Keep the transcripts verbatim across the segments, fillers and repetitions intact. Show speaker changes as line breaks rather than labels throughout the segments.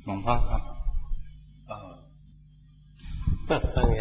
หลวงพ่อครับเออ
ว่าไง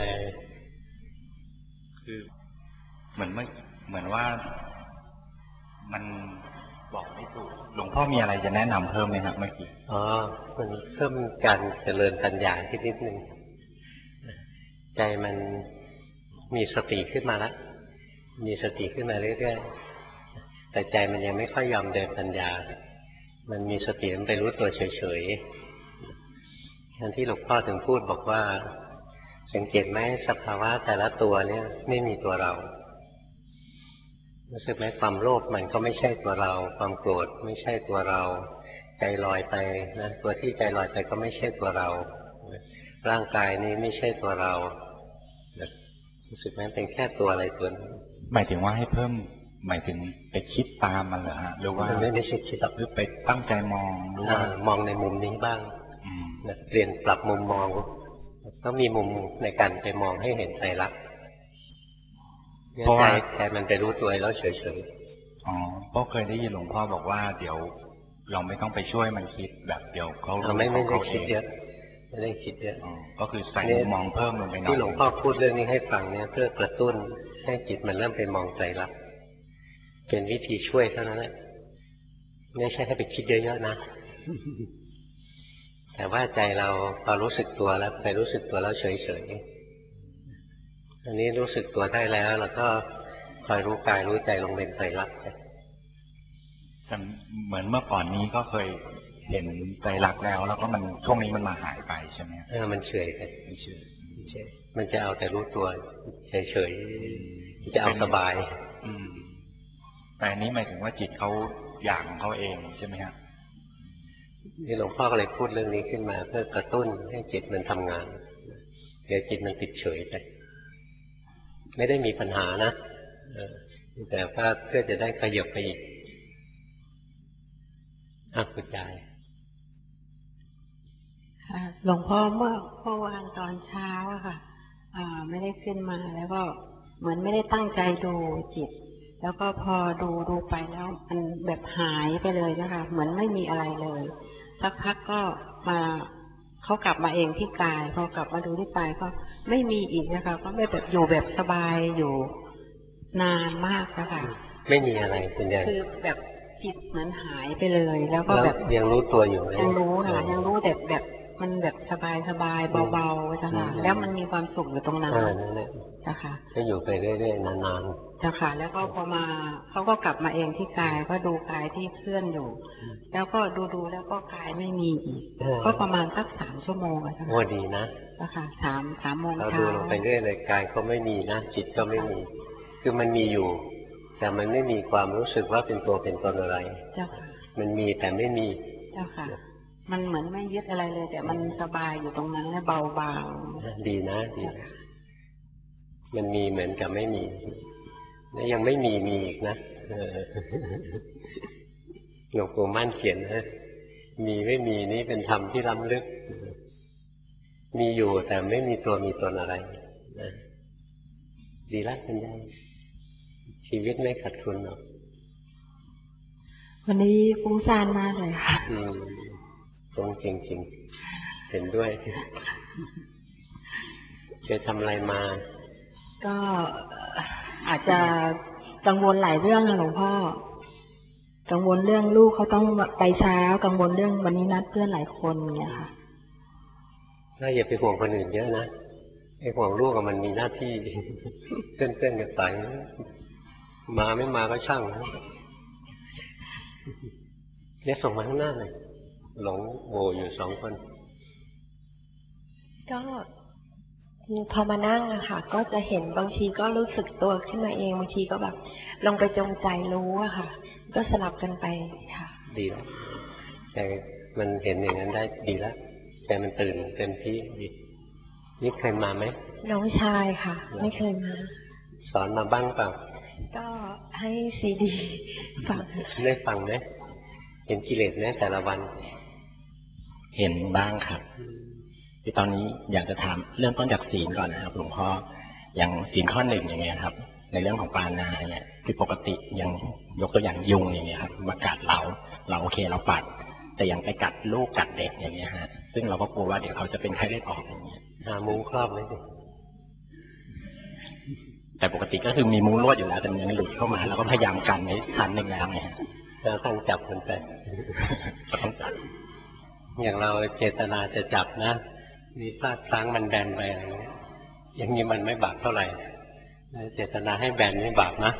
คือเหมือนไม่เหมือนว่ามันบอกไม่ถูกหลวงพ่อมีอะไรจะแนะนำเพิ่มไหมครับเมื่อกี้
อ๋อมันเพิ่มการเจริญปัญญาขึ้นนิดนึงใจมันมีสติขึ้นมาแล้วมีสติขึ้นมาเรื่อยๆแต่ใจมันยังไม่ค่อยยอมเดินปัญญามันมีสติมันไปรู้ตัวเฉยๆอย่างที่หลวงพ่อถึงพูดบอกว่าสังเกตไหมสภาวะแต่ละตัวเนี่ยไม่มีตัวเรารู้สึกไหมความโลภมันก็ไม่ใช่ตัวเราความโกรธไม่ใช่ตัวเราใจลอยไปนะตัวที่ใจลอยไปก็ไม่ใช่ตัวเราร่างกายนี้ไม่ใช่ตัวเรารู้สึกไหมเป็นแค่ตัวอะไรตัวนึง
หมายถึงว่าให้เพิ่มหมายถึงไปคิดตามมันเหรอฮะหรือว่า
ไม่ไม่ใช่คิด
หรือไปตั้งใจมองหรือว่
ามองในมุมนี้บ้างเปลี่ยนปรับมุมมองก็มีมุมในการไปมองให้เห็นใจรักเพราะว่าใจมันไปรู้ตัวแล้วเฉย
ๆอ๋อเพราะเคยได้ยินหลวงพ่อบอกว่าเดี๋ยวเราไม่ต้องไปช่วยมันคิดแบบเดี๋ยวเขา
เราไม่ไม่ได้คิดเยอะไม่ได้คิดเยอะ
ก็คือใส่มองเพิ่มลงไปหน่อย
ที่หลวงพ่อพูดเรื่องนี้ให้ฟังเนี่ยเพื่อกระตุ้นให้จิตมันเริ่มไปมองใจรักเป็นวิธีช่วยเท่านั้นแหละไม่ใช่ให้ไปคิดเยอะๆนะแต่ว่าใจเราพอรู้สึกตัวแล้วไปรู้สึกตัวแล้วเฉยๆอันนี้รู้สึกตัวได้แล้วแล้วก็คอยรู้กายรู้ใจลงเป็นใจรัก
แต่เหมือนเมื่อก่อนนี้ก็เคยเห็นใจรักแล้วแล้วก็มันช่วงนี้มันมาหายไปใช่ไหม
เออมันเฉยไปมันเฉยมันจะเอาแต่รู้ตัวเฉยๆจะเอาสบาย
แต่อันนี้หมายถึงว่าจิตเขาอย่างเขาเองใช่ไหมฮะ
นี่หลวงพ่อก็เลยพูดเรื่องนี้ขึ้นมาเพื่อกระตุ้นให้จิตมันทำงานเดี๋ยวจิตมันติดเฉยไปไม่ได้มีปัญหานะแต่ว่าเพื่อจะได้ขยับไปอีกอ่ะคุณยาย
ค่ะหลวงพ่อเมื่อเมื่อวานตอนเช้าอะค่ะไม่ได้ขึ้นมาแล้วก็เหมือนไม่ได้ตั้งใจดูจิตแล้วก็พอดูดูไปแล้วมันแบบหายไปเลยนะคะเหมือนไม่มีอะไรเลยสักพักก็มาเขากลับมาเองที่กายพอกลับมาดูที่กายก็ไม่มีอีกนะคะก็ไม่แบบอยู่แบบสบายอยู่นานมากนะคะ
ไม่มีอะไรเป็นยัง
คือแบบจิตเหมือนหายไปเลยแล้วก็แบบ
ยังรู้ตัวอยู่
ยังรู้ค่ะยังรู้แต่แบบมันแบบสบายสบายเบาๆจ้ะค่ะแล้วมันมีความสุขอยู่ตรงนั้นจ้ะค่ะ
ก็อยู่ไปเรื่อยๆนาน
ๆจ้ะค่ะแล้วก็พอมาเขาก็กลับมาเองที่กายก็ดูกายที่เคลื่อนอยู่แล้วก็ดูๆแล้วก็กายไม่มีอีกก็ประมาณสักสามชั่วโมงอะจ้ะ
โอ้ดีนะ
จ้ะค่ะสามสามโมงเช้า
เราดูลงไปเรื่อยเลยกายก็ไม่มีนะจิตก็ไม่มีคือมันมีอยู่แต่มันไม่มีความรู้สึกว่าเป็นตัวเป็นตนอะไร
เจ้าค่ะ
มันมีแต่ไม่มี
เจ้าค่ะมันเหมือนไม่ยึดอะไรเลยแต่มันสบายอยู่ตรงนั้นและเบาบาง
ดีนะดีมันมีเหมือนกับไม่มีและยังไม่มีมีอีกนะหลวงปู่มั่นเขียนนะมีไม่มีนี่เป็นธรรมที่ล้ำลึกมีอยู่แต่ไม่มีตัวมีตนอะไรนะดีละคุณยายชีวิตไม่ขาดทุนหรอก
วันนี้ฟุ้งซ่านมากเลยค่ะ
อืมตรงจริงๆเห็นด้วยเคยทำอะไรมา
ก็อาจจะกังวลหลายเรื่องนะหลวงพ่อกังวลเรื่องลูกเขาต้องไปเช้ากังวลเรื่องวันนี้นัดเพื่อนหลายคนเนี่ยค่ะ
ถ้าอย่าไปห่วงคนอื่นเยอะนะไอ้ห่วงลูกมันมีหน้าที่เต้นๆกันไปมาไม่มาก็ช่างเนี่ยส่งมาข้างหน้าเลยหลงโวอยู่สองคน
ก็พอมานั่งอะค่ะก็จะเห็นบางทีก็รู้สึกตัวขึ้นมาเองบางทีก็แบบลงไปจงใจรู้อะค่ะก็สลับกันไปค่ะ
ดีแล้วแต่มันเห็นอย่างนั้นได้ดีแล้วแต่มันตื่นเต็มที่ดีนี่เคยมาไหม
น้องชายค่ะไม่เคยมา
สอนมาบ้างเปล่า
ก็ให้ซีดีฟัง
ได้ฟังไหมเห็นกิเลสไหมแต่ละวัน
เห็นบ้างครับที่ตอนนี้อยากจะถามเริ่มต้นจากศีลก่อนนะครับหลวงพ่ออย่างศีลข้อหนึ่งอย่างเงี้ยครับในเรื่องของปานาเนี่ยคือปกติยังยกตัวอย่างยุงอย่างเงี้ยครับมากัดเราเราโอเคเราปัดแต่ยังไปกัดลูกกัดเด็กอย่างเงี้ยฮะซึ่งเราก็กลัวว่าเดี๋ยวเขาจะเป็นไข้เลือดออกอย่างเงี้ย
หามุ้งครอบไว้สิ
แต่ปกติก็คือมีมุ้งลวดอยู่แล้วแต่มันยังหลุดเข้ามาเราก็พยายามกันไว้ทันหนึ่งแล้วไงฮะ
เราต้องจับมันไป
ก็ต้องจับ
อย่างเราเจตนาจะจับนะมีพลาดพลั้งมันแบนไปอะไรเงี้ยอย่างนี้มันไม่บาปเท่าไหร่เจตนาให้แบนไม่บาปนะ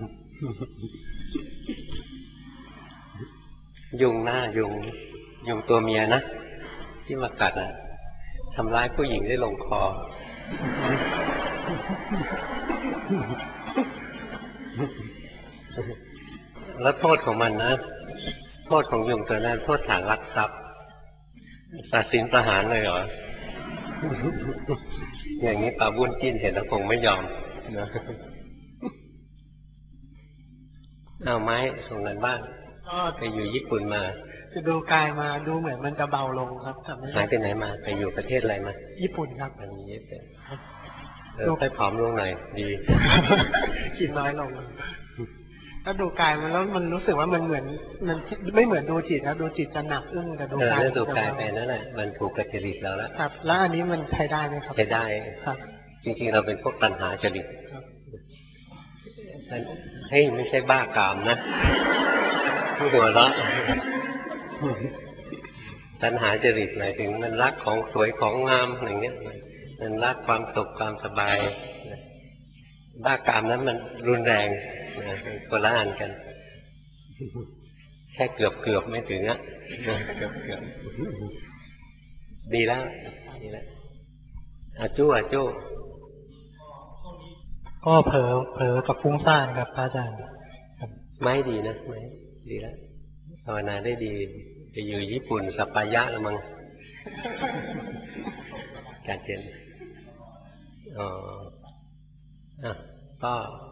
ยุงหน้ายุงยุงตัวเมียนะที่มากัดนะทำร้ายผู้หญิงได้ลงคอ แล้วโทษของมันนะโทษของยุงตัวนั้นโทษฐานลักทรัพย์ตัดสินประหารเลยเหรอ อย่างนี้ปาบุญจิ้นเห็นแล้วคงไม่ยอมนะเอาไม้ส่งกันบ้างก็ไปอยู่ญี่ปุ่นมา
จะดูกายมาดูเหมือนมันจะเบาลงครับทำให้
หายไปไหนมาไปอยู่ประเทศอะไรมา
ญี่ปุ่นครับ
อันนี้เป็นเออไปผอมลงหน่อยดี
กินน้อยลงถ้าดูกายมันแล้วมันรู้สึกว่ามันเหมือนมันไม่เหมือนดูจิตครับดูจิตจะหนักอึ้งแต่ดูกาย
เออดูกายไปนั่นแหละมันถูกกับจริตเราแล้ว
ครับแล้วอันนี้มันใช้ได้ไหมครับ
ใช้ได้
ครับ
จริงๆเราเป็นพวกตัณหาจริตเฮ้ยไม่ใช่บ้ากามนะผู้หัวเราะตัณหาจริตหมายถึงมันรักของสวยของงามอย่างเงี้ยมันรักความสุขความสบายบ้ากามนั้นมันรุนแรงนะคนละอันกันแค่เกือบเกือบไม่ถึงอ่ะเกือบเกือบดีแล้วดีแล้วอาจู้อาจู้
ก็เผลอเผลอกับฟุ้งซ่านครับอาจารย์
ไม่ดีนะไม่ดีแล้วภาวนาได้ดีไปอยู่ญี่ปุ่นสัปปายะละมั้งการเจนอ๋ออ่ะก็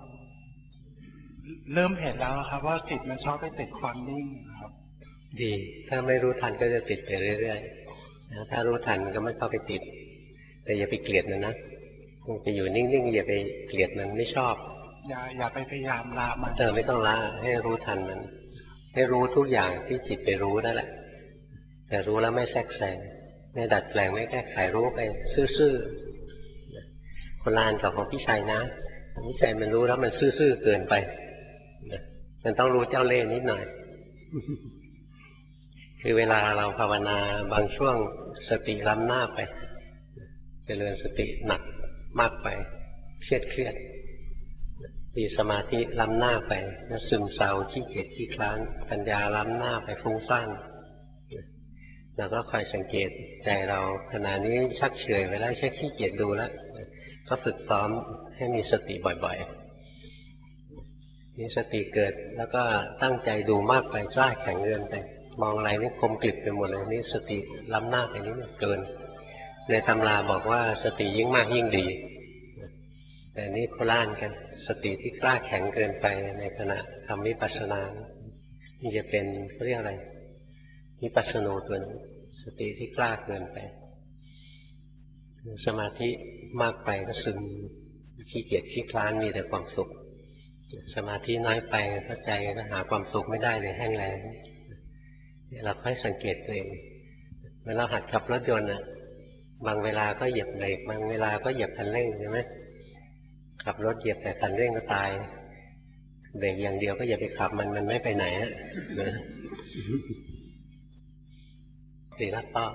เริ่มเห็นแล้วครับว่าจิตมันชอบไปติดความนิ่งครับ
ดีถ้าไม่รู้ทันก็จะติดไปเรื่อยๆถ้ารู้ทันมันก็ไม่เข้าไปติดแต่อย่าไปเกลียดมันนะไปอยู่นิ่งๆอย่าไปเกลียดมันไม่ชอบ
อย่าอย่าไปพยายามละมัน
เออไม่ต้องละให้รู้ทันมันให้รู้ทุกอย่างที่จิตไปรู้นั่นแหละแต่รู้แล้วไม่แทรกแซงไม่ดัดแปลงไม่แก้ไขรู้ไปซื่อๆคนละอันกับของพี่ชัยนะพี่ชัยมันรู้แล้วมันซื่อๆเกินไปมันต้องรู้เจ้าเล่ห์นิดหน่อยคือเวลาเราภาวนาบางช่วงสติล้ำหน้าไปเจริญสติหนักมากไปเครียดเครียดมีสมาธิล้ำหน้าไปแล้วซึมเศร้าขี้เกียจขี้คลานปัญญาล้ำหน้าไปฟุ้งซ่านเราก็คอยสังเกตใจเราขณะนี้ชักเฉยไปแล้วแค่ขี้เกียจดูแล้วก็ฝึกซ้อมให้มีสติบ่อยๆมีสติเกิดแล้วก็ตั้งใจดูมากไปกล้าแข็งเกินไปมองอะไรนี่คมกริบไปหมดเลยนี่สติล้ำหน้าไปนิดเกินในตำราบอกว่าสติยิ่งมากยิ่งดีแต่นี่โคล่านกันสติที่กล้าแข็งเกินไปในขณะทำวิปัสสนานี่จะเป็นเขาเรียกอะไรวิปัสสนูตัวนึงสติที่กล้าเกินไปสมาธิมากไปก็ซึมขี้เกียจขี้คลานมีแต่ความสุขสมาธิน้อยไปเข้าใจก็หาความสุขไม่ได้เลยแห้งแล้งเราค่อยสังเกตตัวเองเวลาหัดขับรถยนต์นะบางเวลาก็เหยียบเบรกบางเวลาก็เหยียบคันเร่งใช่ไหมขับรถเหยียบแต่คันเร่งก็ตายเบรกอย่างเดียวก็อย่าไปขับมันมันไม่ไปไหนอ่ะนะสีรัตป้า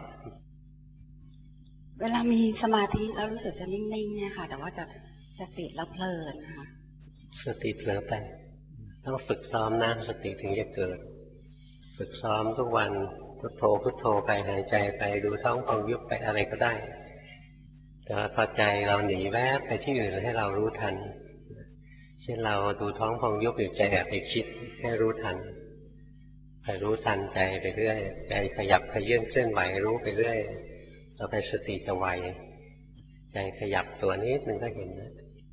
เวลามีสมาธิแล้วรู้สึกจะนิ่งๆเนี่ยค่ะแต่ว่าจะจะติดแล้วเพลินนะคะ
สติเผลอไปต้องฝึกซ้อมนะสติถึงจะเกิดฝึกซ้อมทุกวันพุทโธพุทโธไปหายใจไปดูท้องพองยุบไปอะไรก็ได้แต่พอใจเราหนีแวบไปที่อื่นให้เรารู้ทันเช่นเราดูท้องพองยุบอยู่ใจแอบไปคิดให้รู้ทันไปรู้ทันใจไปเรื่อยใจขยับขยื่นเคลื่อนไหวรู้ไปเรื่อยเราไปสติจะไวใจขยับตัวนิดนึงก็เห็นนะ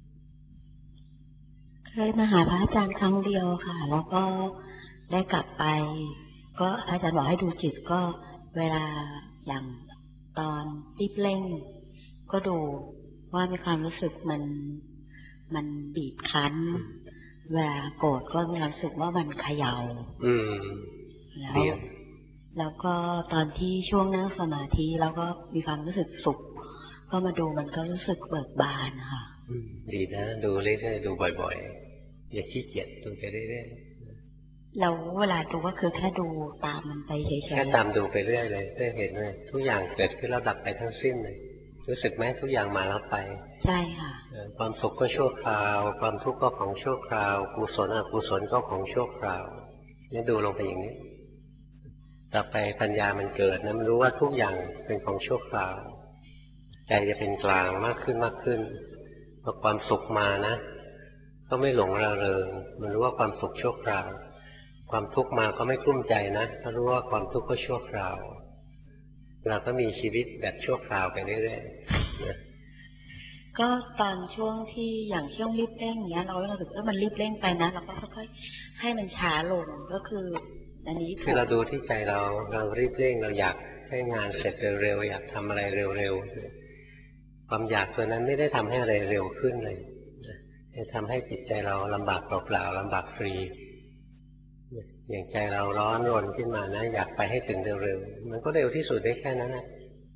เคยมาหาพระอาจารย์ครั้งเดียวค่ะแล้วก็ได้กลับไปก็อาจารย์บอกให้ดูจิตก็เวลาอย่างตอนรีบเร่งก็ดูว่ามีความรู้สึกมันมันบีบคั้นเวลาโกรธก็มีความรู้สึกว่ามันเขย่า
อืม
แล้ว
แล้วก็ตอนที่ช่วงนั่งสมาธิเราก็มีความรู้สึกสุขก็มาดูมันก็รู้สึกเบิกบานค่ะ
ดีนะดูเรื่อยๆดูบ่อยๆอย่าขี้เกียจดูไปเรื่อยๆ
เราเวลาดูก็คือแค่ดูตามมันไปเฉยๆ
แค่ตามดูไปเรื่อยเลยเรื่อยเห็นเลยทุกอย่างเกิดขึ้นแล้วดับไปทั้งสิ้นเลยรู้สึกไหมทุกอย่างมาแล้วไป
ใช่ค่ะ
ความสุขก็ชั่วคราวความทุกข์ก็ของชั่วคราวกุศลอกุศลก็ของชั่วคราวนี่ดูลงไปอย่างนี้ต่อไปปัญญามันเกิดนะมันรู้ว่าทุกอย่างเป็นของชั่วคราวใจจะเป็นกลางมากขึ้นมากขึ้นพอความสุขมานะก็ไม่หลงระเริงมันรู้ว่าความสุขชั่วคราวความทุกข์มาก็ไม่กลุ้มใจนะเพราะรู้ว่าความทุกข์ก็ชั่วคราวเราก็มีชีวิตแบบชั่วคราวไปเรื่อยๆ
ก็ตอนช่วงที่อย่างช่วงรีบเร่งเนี้ยเรารู้สึกว่ามันรีบเร่งไปนะเราก็ค่อยๆให้มันช้าลงก็คืออันนี้
คือเราดูที่ใจเราเรารีบเร่งเราอยากให้งานเสร็จเร็วๆอยากทำอะไรเร็วๆความอยากตัวนั้นไม่ได้ทำให้อะไรเร็วขึ้นเลยทำให้จิตใจเราลำบากเปล่าๆลำบากฟรีอย่างใจเราร้อนรนขึ้นมานะอยากไปให้ถึงเร็วๆมันก็เร็วที่สุดได้แค่นั้นแหละ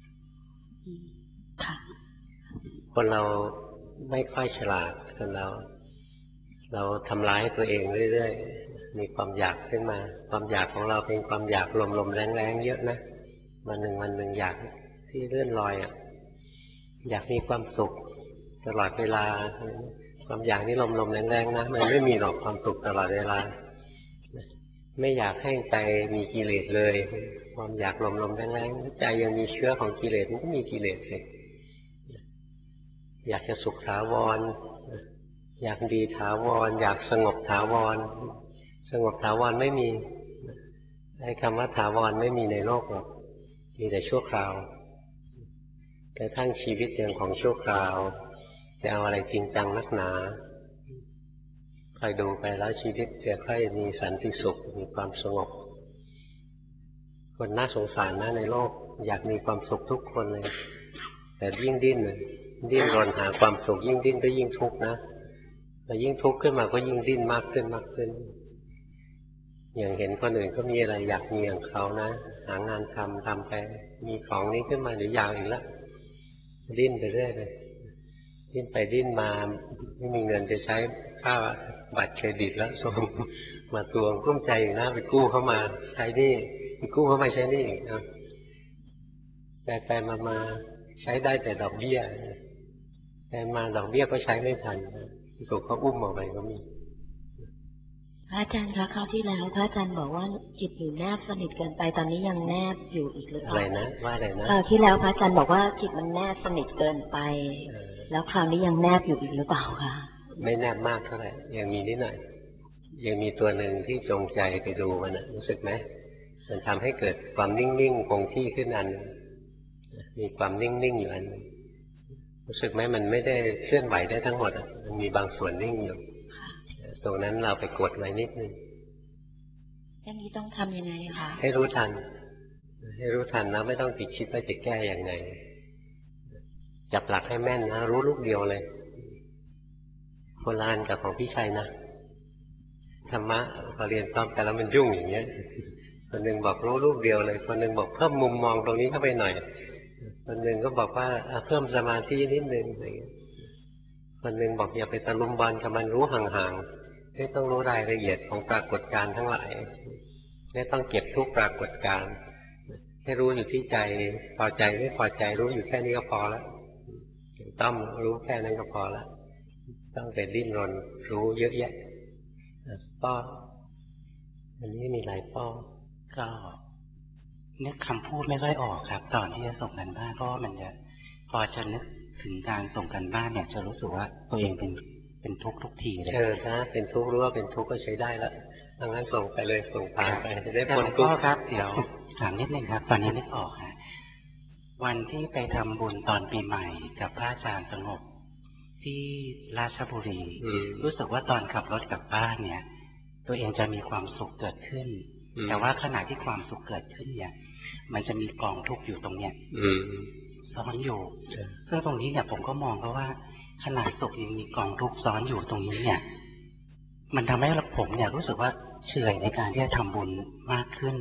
คนเราไม่ค่อยฉลาดคนเราเราทำร้ายตัวเองเรื่อยๆมีความอยากขึ้นมาความอยากของเราเป็นความอยากลมๆแรงๆเยอะนะวันหนึ่งวันหนึ่งอยากที่เลื่อนลอยอ่ะอยากมีความสุขตลอดเวลาความอยากนี่ลมๆแรงๆนะมันไม่มีหรอกความสุขตลอดเวลาไม่อยากให้ใจมีกิเลสเลยความอยากลมๆแรงๆใจยังมีเชื้อของกิเลสมันก็มีกิเลสเลยอยากจะสุขถาวรอยากดีถาวรอยากสงบถาวรสงบถาวรไม่มีไอ้คำว่าถาวรไม่มีในโลกหรอกมีแต่ชั่วคราวกระทั่งชีวิตอย่างของชั่วคราวจะเอาอะไรจริงจังนักหนาคอยดูไปแล้วชีวิตจะค่อยมีสันติสุขมีความสงบคนน่าสงสารนะในโลกอยากมีความสุขทุกคนเลยแต่ยิ่งดิ้นดิ้นรนหาความสุขยิ่งดิ้นก็ยิ่งทุกข์นะแต่ยิ่งทุกข์ขึ้นมาก็ยิ่งดิ้นมากขึ้นมากขึ้นอย่างเห็นคนอื่นก็มีอะไรอยากมีอย่างเขานะหางานทำทำไปมีของนี้ขึ้นมาเดี๋ยวยาวอีกแล้วดิ้นไปเรื่อยเลยดิ้นไปดิ้นมาไม่มีเงินจะใช้ค่าบัตรเครดิตแล้วส่งมาทวงกุ้มใจอยู่นะไปกู้เข้ามาใช้หนี้ไปกู้เข้ามาใช้หนี้อีกนะไปไปมามาใช้ได้แต่ดอกเบี้ยแต่มาดอกเบี้ยก็ใช้ไม่ทันถูกเขาอุ้มออกไปก็มี
พระอาจารย์คะคราวที่แล้วพระอาจารย์บอกว่าจิตอยู่แนบสนิทเกินไปตอนนี้ยังแนบอยู่อีกหรือเปล่า
อะไรนะว่าอะไรนะ
คราวที่แล้วพระอาจารย์บอกว่าจิตมันแนบสนิทเกินไปแล้วคราวนี้ยังแนบอยู่อีกหรือเปล่าคะ
ไม่แนบมากเท่าไหร่ยังมีนิดหน่อยยังมีตัวหนึ่งที่จงใจไปดูมันนะรู้สึกไหมมันทำให้เกิดความนิ่งๆคงที่ขึ้นอันมีความนิ่งๆอยู่อันรู้สึกไหมมันไม่ได้เคลื่อนไหวได้ทั้งหมดมันมีบางส่วนนิ่งอยู่ตรงนั้นเราไปกดไว้นิดนึง
อย่างนี้ต้องทำยังไงคะ
ให้รู้ทันให้รู้ทันนะไม่ต้องติดคิดว่าจะแก้อย่างไงจับหลักให้แม่นนะรู้ลูกเดียวเลยโบราณกับของพี่ชัยนะธรรมะพอเรียนซ้อมกันแล้วมันยุ่งอย่างเงี้ยคนหนึ่งบอกรู้ลูกเดียวเลยคนหนึ่งบอกเพิ่มมุมมองตรงนี้เข้าไปหน่อยคนหนึ่งก็บอกว่าเพิ่มสมาธินิดนึงอะไรเงี้ยคนหนึ่งบอกอย่าไปตะลุมบอลกับมันรู้ห่างๆไม่ต้องรู้รายละเอียดของปรากฏการณ์ทั้งหลายไม่ต้องเก็บทุกปรากฏการณ์ให้รู้อยู่ที่ใจพอใจไม่พอใจรู้อยู่แค่นี้ก็พอแล้วต้องรู้แค่นั้นก็พอแล้วต้องไปดิ้นรนรู้เยอะแยะป้ออันนี้มีหลายป้อ
ก็นึกคำพูดไม่ค่อยออกครับตอนที่จะส่งกันบ้านเพราะมันจะพอจะนึกถึงการส่งกันบ้านเนี่ยจะรู้สึกว่าตัวเองเป็นเป็นทุกข์ทุกทีเลย
เออถ้าเป็นทุกข์รู้ว่าเป็นทุกข์ก็ใช้ได้แล้วดังนั้นส่งไปเลยส่งผ่านไปจะได้พ้นทุกข์
ครับเดี๋ยวถามนิดนึงครับตอนนี้นึกออกฮะวันที่ไปทำบุญตอนปีใหม่กับพระอาจารย์สงบที่ราชบุรีรู้สึกว่าตอนขับรถกลับบ้านเนี่ยตัวเองจะมีความสุขเกิดขึ้นแต่ว่าขณะที่ความสุขเกิดขึ้นเนี่ยมันจะมีกองทุกข์อยู่ตรงเนี้ยซ้อนอยู่ซึ่งตรงนี้เนี่ยผมก็มองเพราะว่าขณะสุขยังมีกองทุกข์ซ้อนอยู่ตรงนี้เนี่ยมันทำให้ผมเนี่ยรู้สึกว่าเฉื่อยในการที่จะทำบุญมากขึ้น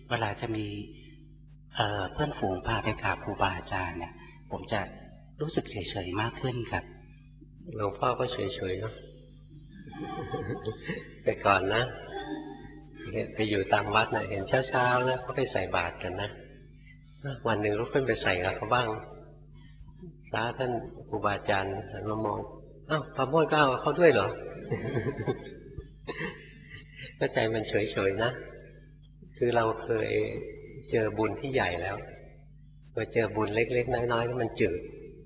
เวลาจะมีเอ่อเพื่อนฝูงพาไปกราบครูบาอาจารย์เนี่ยผมจะรู้สึกเฉยๆมากขึ้นครับ
หลวงพ่อก็เฉยๆเนาะแต่ก่อนนะไปอยู่ตามวัดนะเห็นเช้าๆแล้วเขาไปใส่บาตรกันนะวันหนึ่งลุกขึ้นไปใส่กับเขาบ้างพระท่านครูบาอาจารย์หันมามองอ้าวพระโมทก็เอาเขาด้วยเหรอก็ใจมันเฉยๆนะคือเราเคยเจอบุญที่ใหญ่แล้วพอเจอบุญเล็กๆน้อยๆมันจืด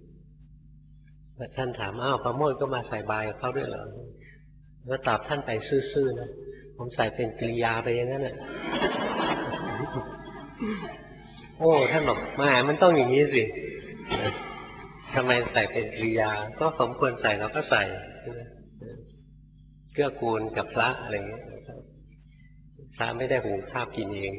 ท่านถามอ้าวพระโมทก็มาใส่บาตรกับเขาด้วยเหรอก็ตอบท่านไปซื่อๆนะผมใส่เป็นกิริยาไปอย่างนั้นน่ะโอ้ท่านบอกมามันต้องอย่างนี้สิทำไมใส่เป็นกิริยาก็สมควรใส่เราก็ใส่เกื้อกูลกับพระอะไรเงี้ยพระไม่ได้หุงข้าวกินเอง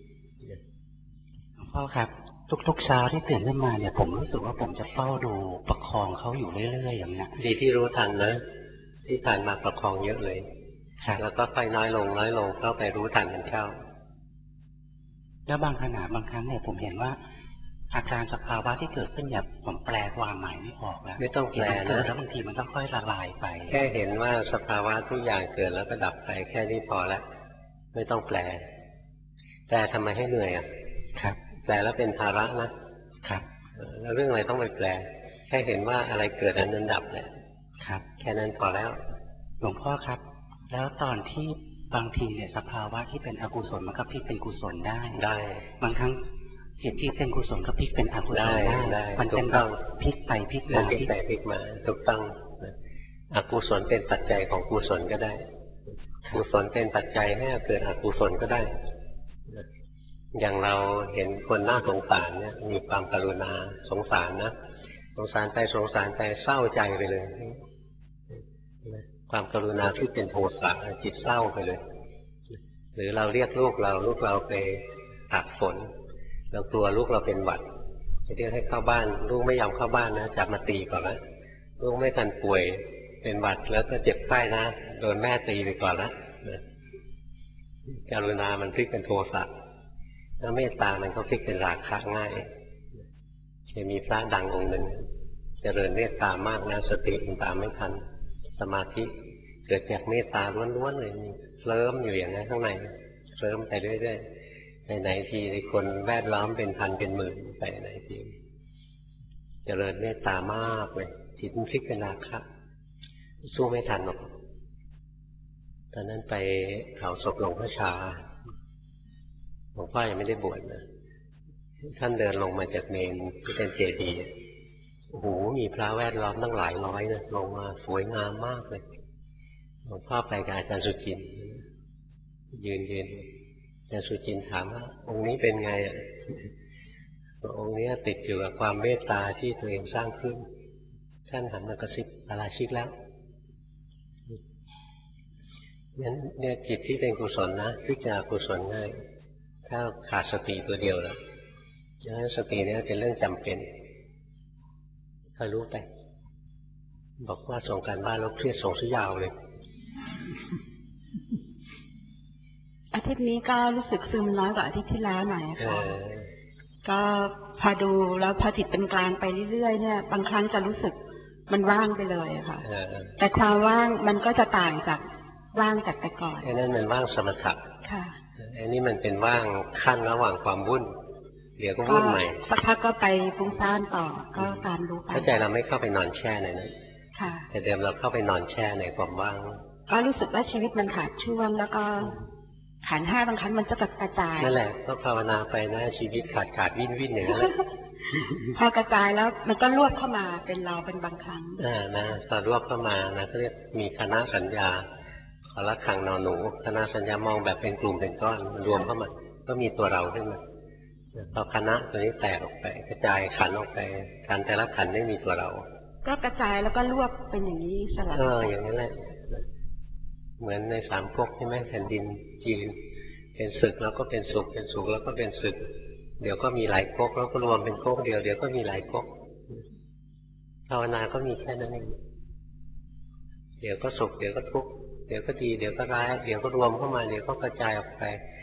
พ่อครับทุกๆเช้าที่ตื่นขึ้นมาเนี่ยผมรู้สึกว่าผมจะเฝ้าดูประคองเขาอยู่เรื่อยๆอย่างนี้
ดีที่รู้ทันนะที่ผ่านมาประคองเยอะเลยแล้วก็ค่อยน้อยลงน้อยลงเข้าไปรู้ทันมันเข้า
แล้วบางขณะบางครั้งเนี่ยผมเห็นว่าอาการสภาวะที่เกิดขึ้นเนี่ยผมแปลความหมายไม่ออกแล้ว
ไม่ต้องแปลนะ
แล้วบางทีมันต้องค่อยละลายไป
แค่เห็นว่าสภาวะทุกอย่างเกิดแล้วก็ดับไปแค่นี้พอแล้วไม่ต้องแปลแต่ทำไมให้เหนื่อยอ่ะ
ครับ
แปลแล้วเป็นภาระนะครับแล้วเรื่องอะไรต้องไปแปลแค่เห็นว่าอะไรเกิดอันนั้นดับแหละ
ครับ
แค่นั้นพอแล้ว
หลวงพ่อครับแล้วตอนที่บางทีเนี่ยสภาวะที่เป็นอกุศลมันก็พลิกเป็นกุศลได้
ได้
บางครั้งจิตที่เป็นกุศลก็พลิกเป็นอกุศลได้มันเป็นแบบพลิกไปพลิกมา
พลิกไปพลิกมาถูกต้องอกุศลเป็นปัจจัยของกุศลก็ได้กุศลเป็นปัจจัยให้เกิดอกุศลก็ได้อย่างเราเห็นคนน่าสงสารเนี่ยมีความกรุณาสงสารนะสงสารไปสงสารไปเศร้าใจไปเลยความกรุณาที่เป็นโทสะจิตเศร้าไปเลยหรือเราเรียกลูกเราลูกเราไปตากฝนเรากลัวลูกเราเป็นหวัดจะเรียกให้เข้าบ้านลูกไม่ยอมเข้าบ้านนะจับมาตีก่อนนะลูกไม่ทันป่วยเป็นหวัดแล้วก็เจ็บไข้นะโดนแม่ตีไปก่อนละกรุณามันพลิกเป็นโทสะแล้วเมตตามันก็พลิกเป็นราคะง่ายจะมีพระดังองค์หนึ่งเจริญเมตตามากนะสติมันตามไม่ทันสมาธิเกิดจากเมตตาล้วนๆเลยมีเคลิ้มอยู่อย่างนั้นข้างในเคลิ้มไปเรื่อยๆไหนๆทีคนแวดล้อมเป็นพันเป็นหมื่นไปไหนทีเจริญเมตตามากเลยจิตมันพลิกเป็นราคะสู้ไม่ทันหรอกตอนนั้นไปเผาศพหลวงพ่อชาหลวงพ่อยังไม่ได้บวชนะท่านเดินลงมาจากเมนที่เป็นเจดีย์โอ้โหมีพระแวดล้อมตั้งหลายร้อยนะลงมาสวยงามมากเลยหลวงพ่อไปกับอาจารย์สุจินต์ยืนยืนอาจารย์สุจินต์ถามว่าองค์นี้เป็นไงอ่ะองค์นี้ติดอยู่กับความเมตตาที่ตัวเองสร้างขึ้นท่านหันมากระซิบปาราชิกแล้วงั้นเนี่ยจิตที่เป็นกุศลนะพิจารณากุศลง่ายถ้าขาดสติตัวเดียวแล้วดังนั้นสติเนี่ยเป็นเรื่องจำเป็นคอยรู้ไปบอกว่าส่งการบ้านแล้วเครียดส่งซะยาวเลย
อาทิตย์นี้ก็รู้สึกซึมน้อยกว่าอาทิตย์ที่แล้วหน่อยค่ะก็พอดูแล้วพอจิตเป็นกลางไปเรื่อยๆเนี่ยบางครั้งจะรู้สึกมันว่างไปเลยอะค่ะแต่ความว่างมันก็จะต่างจากว่างจากแต่ก่อน
ไอ้นั่นมันว่างสมถะ
ค่ะ
ไอ้นี่มันเป็นว่างขั้นระหว่างความวุ่นเดี๋ยวก็วุ่นใหม่
สักพักก็ไปฟุ้งซ่านต่อก็ตามรู้ไป
เข้าใจเราไม่เข้าไปนอนแช่ในนั้น
ค่ะ
แต่เดิมเราเข้าไปนอนแช่ในความว่าง
ก็รู้สึกว่าชีวิตมันขาดช่วงแล้วก็ขันธ์ห้าบางครั้งมันจะกระจาย
นั่นแหละก็ภาวนาไปนะชีวิตขาดขาดวิ่นวิ่นอย่างนั้นแหละ
พอกระจายแล้วมันก็รวบเข้ามาเป็นเราเป็นบางครั้ง
อ่านะตอนรวบเข้ามานะเขาเรียกมีคณะสัญญาขอละขังนอนหนูคณะสัญญามองแบบเป็นกลุ่มเป็นก้อนมันรวมเข้ามาก็มีตัวเราขึ้นมาพอคณะตัวนี้แตกออกไปกระจายขันออกไปขันแต่ละขันไม่มีตัวเรา
ก็กระจายแล้วก็รวบเป็นอย่างนี้สลับ
เอออย่างนั้นแหละเหมือนในสามก๊กใช่ไหมแผ่นดินจีนเป็นศึกแล้วก็เป็นสุขเป็นสุขแล้วก็เป็นศึกเดี๋ยวก็มีหลายก๊กแล้วก็รวมเป็นก๊กเดียวเดี๋ยวก็มีหลายก๊กภาวนาก็มีแค่นั้นเองเดี๋ยวก็สุขเดี๋ยวก็ทุกข์เดี๋ยวก็ดีเดี๋ยวก็ร้ายเดี๋ยวก็รวมเข้ามาเดี๋ยวก็กระจายออกไป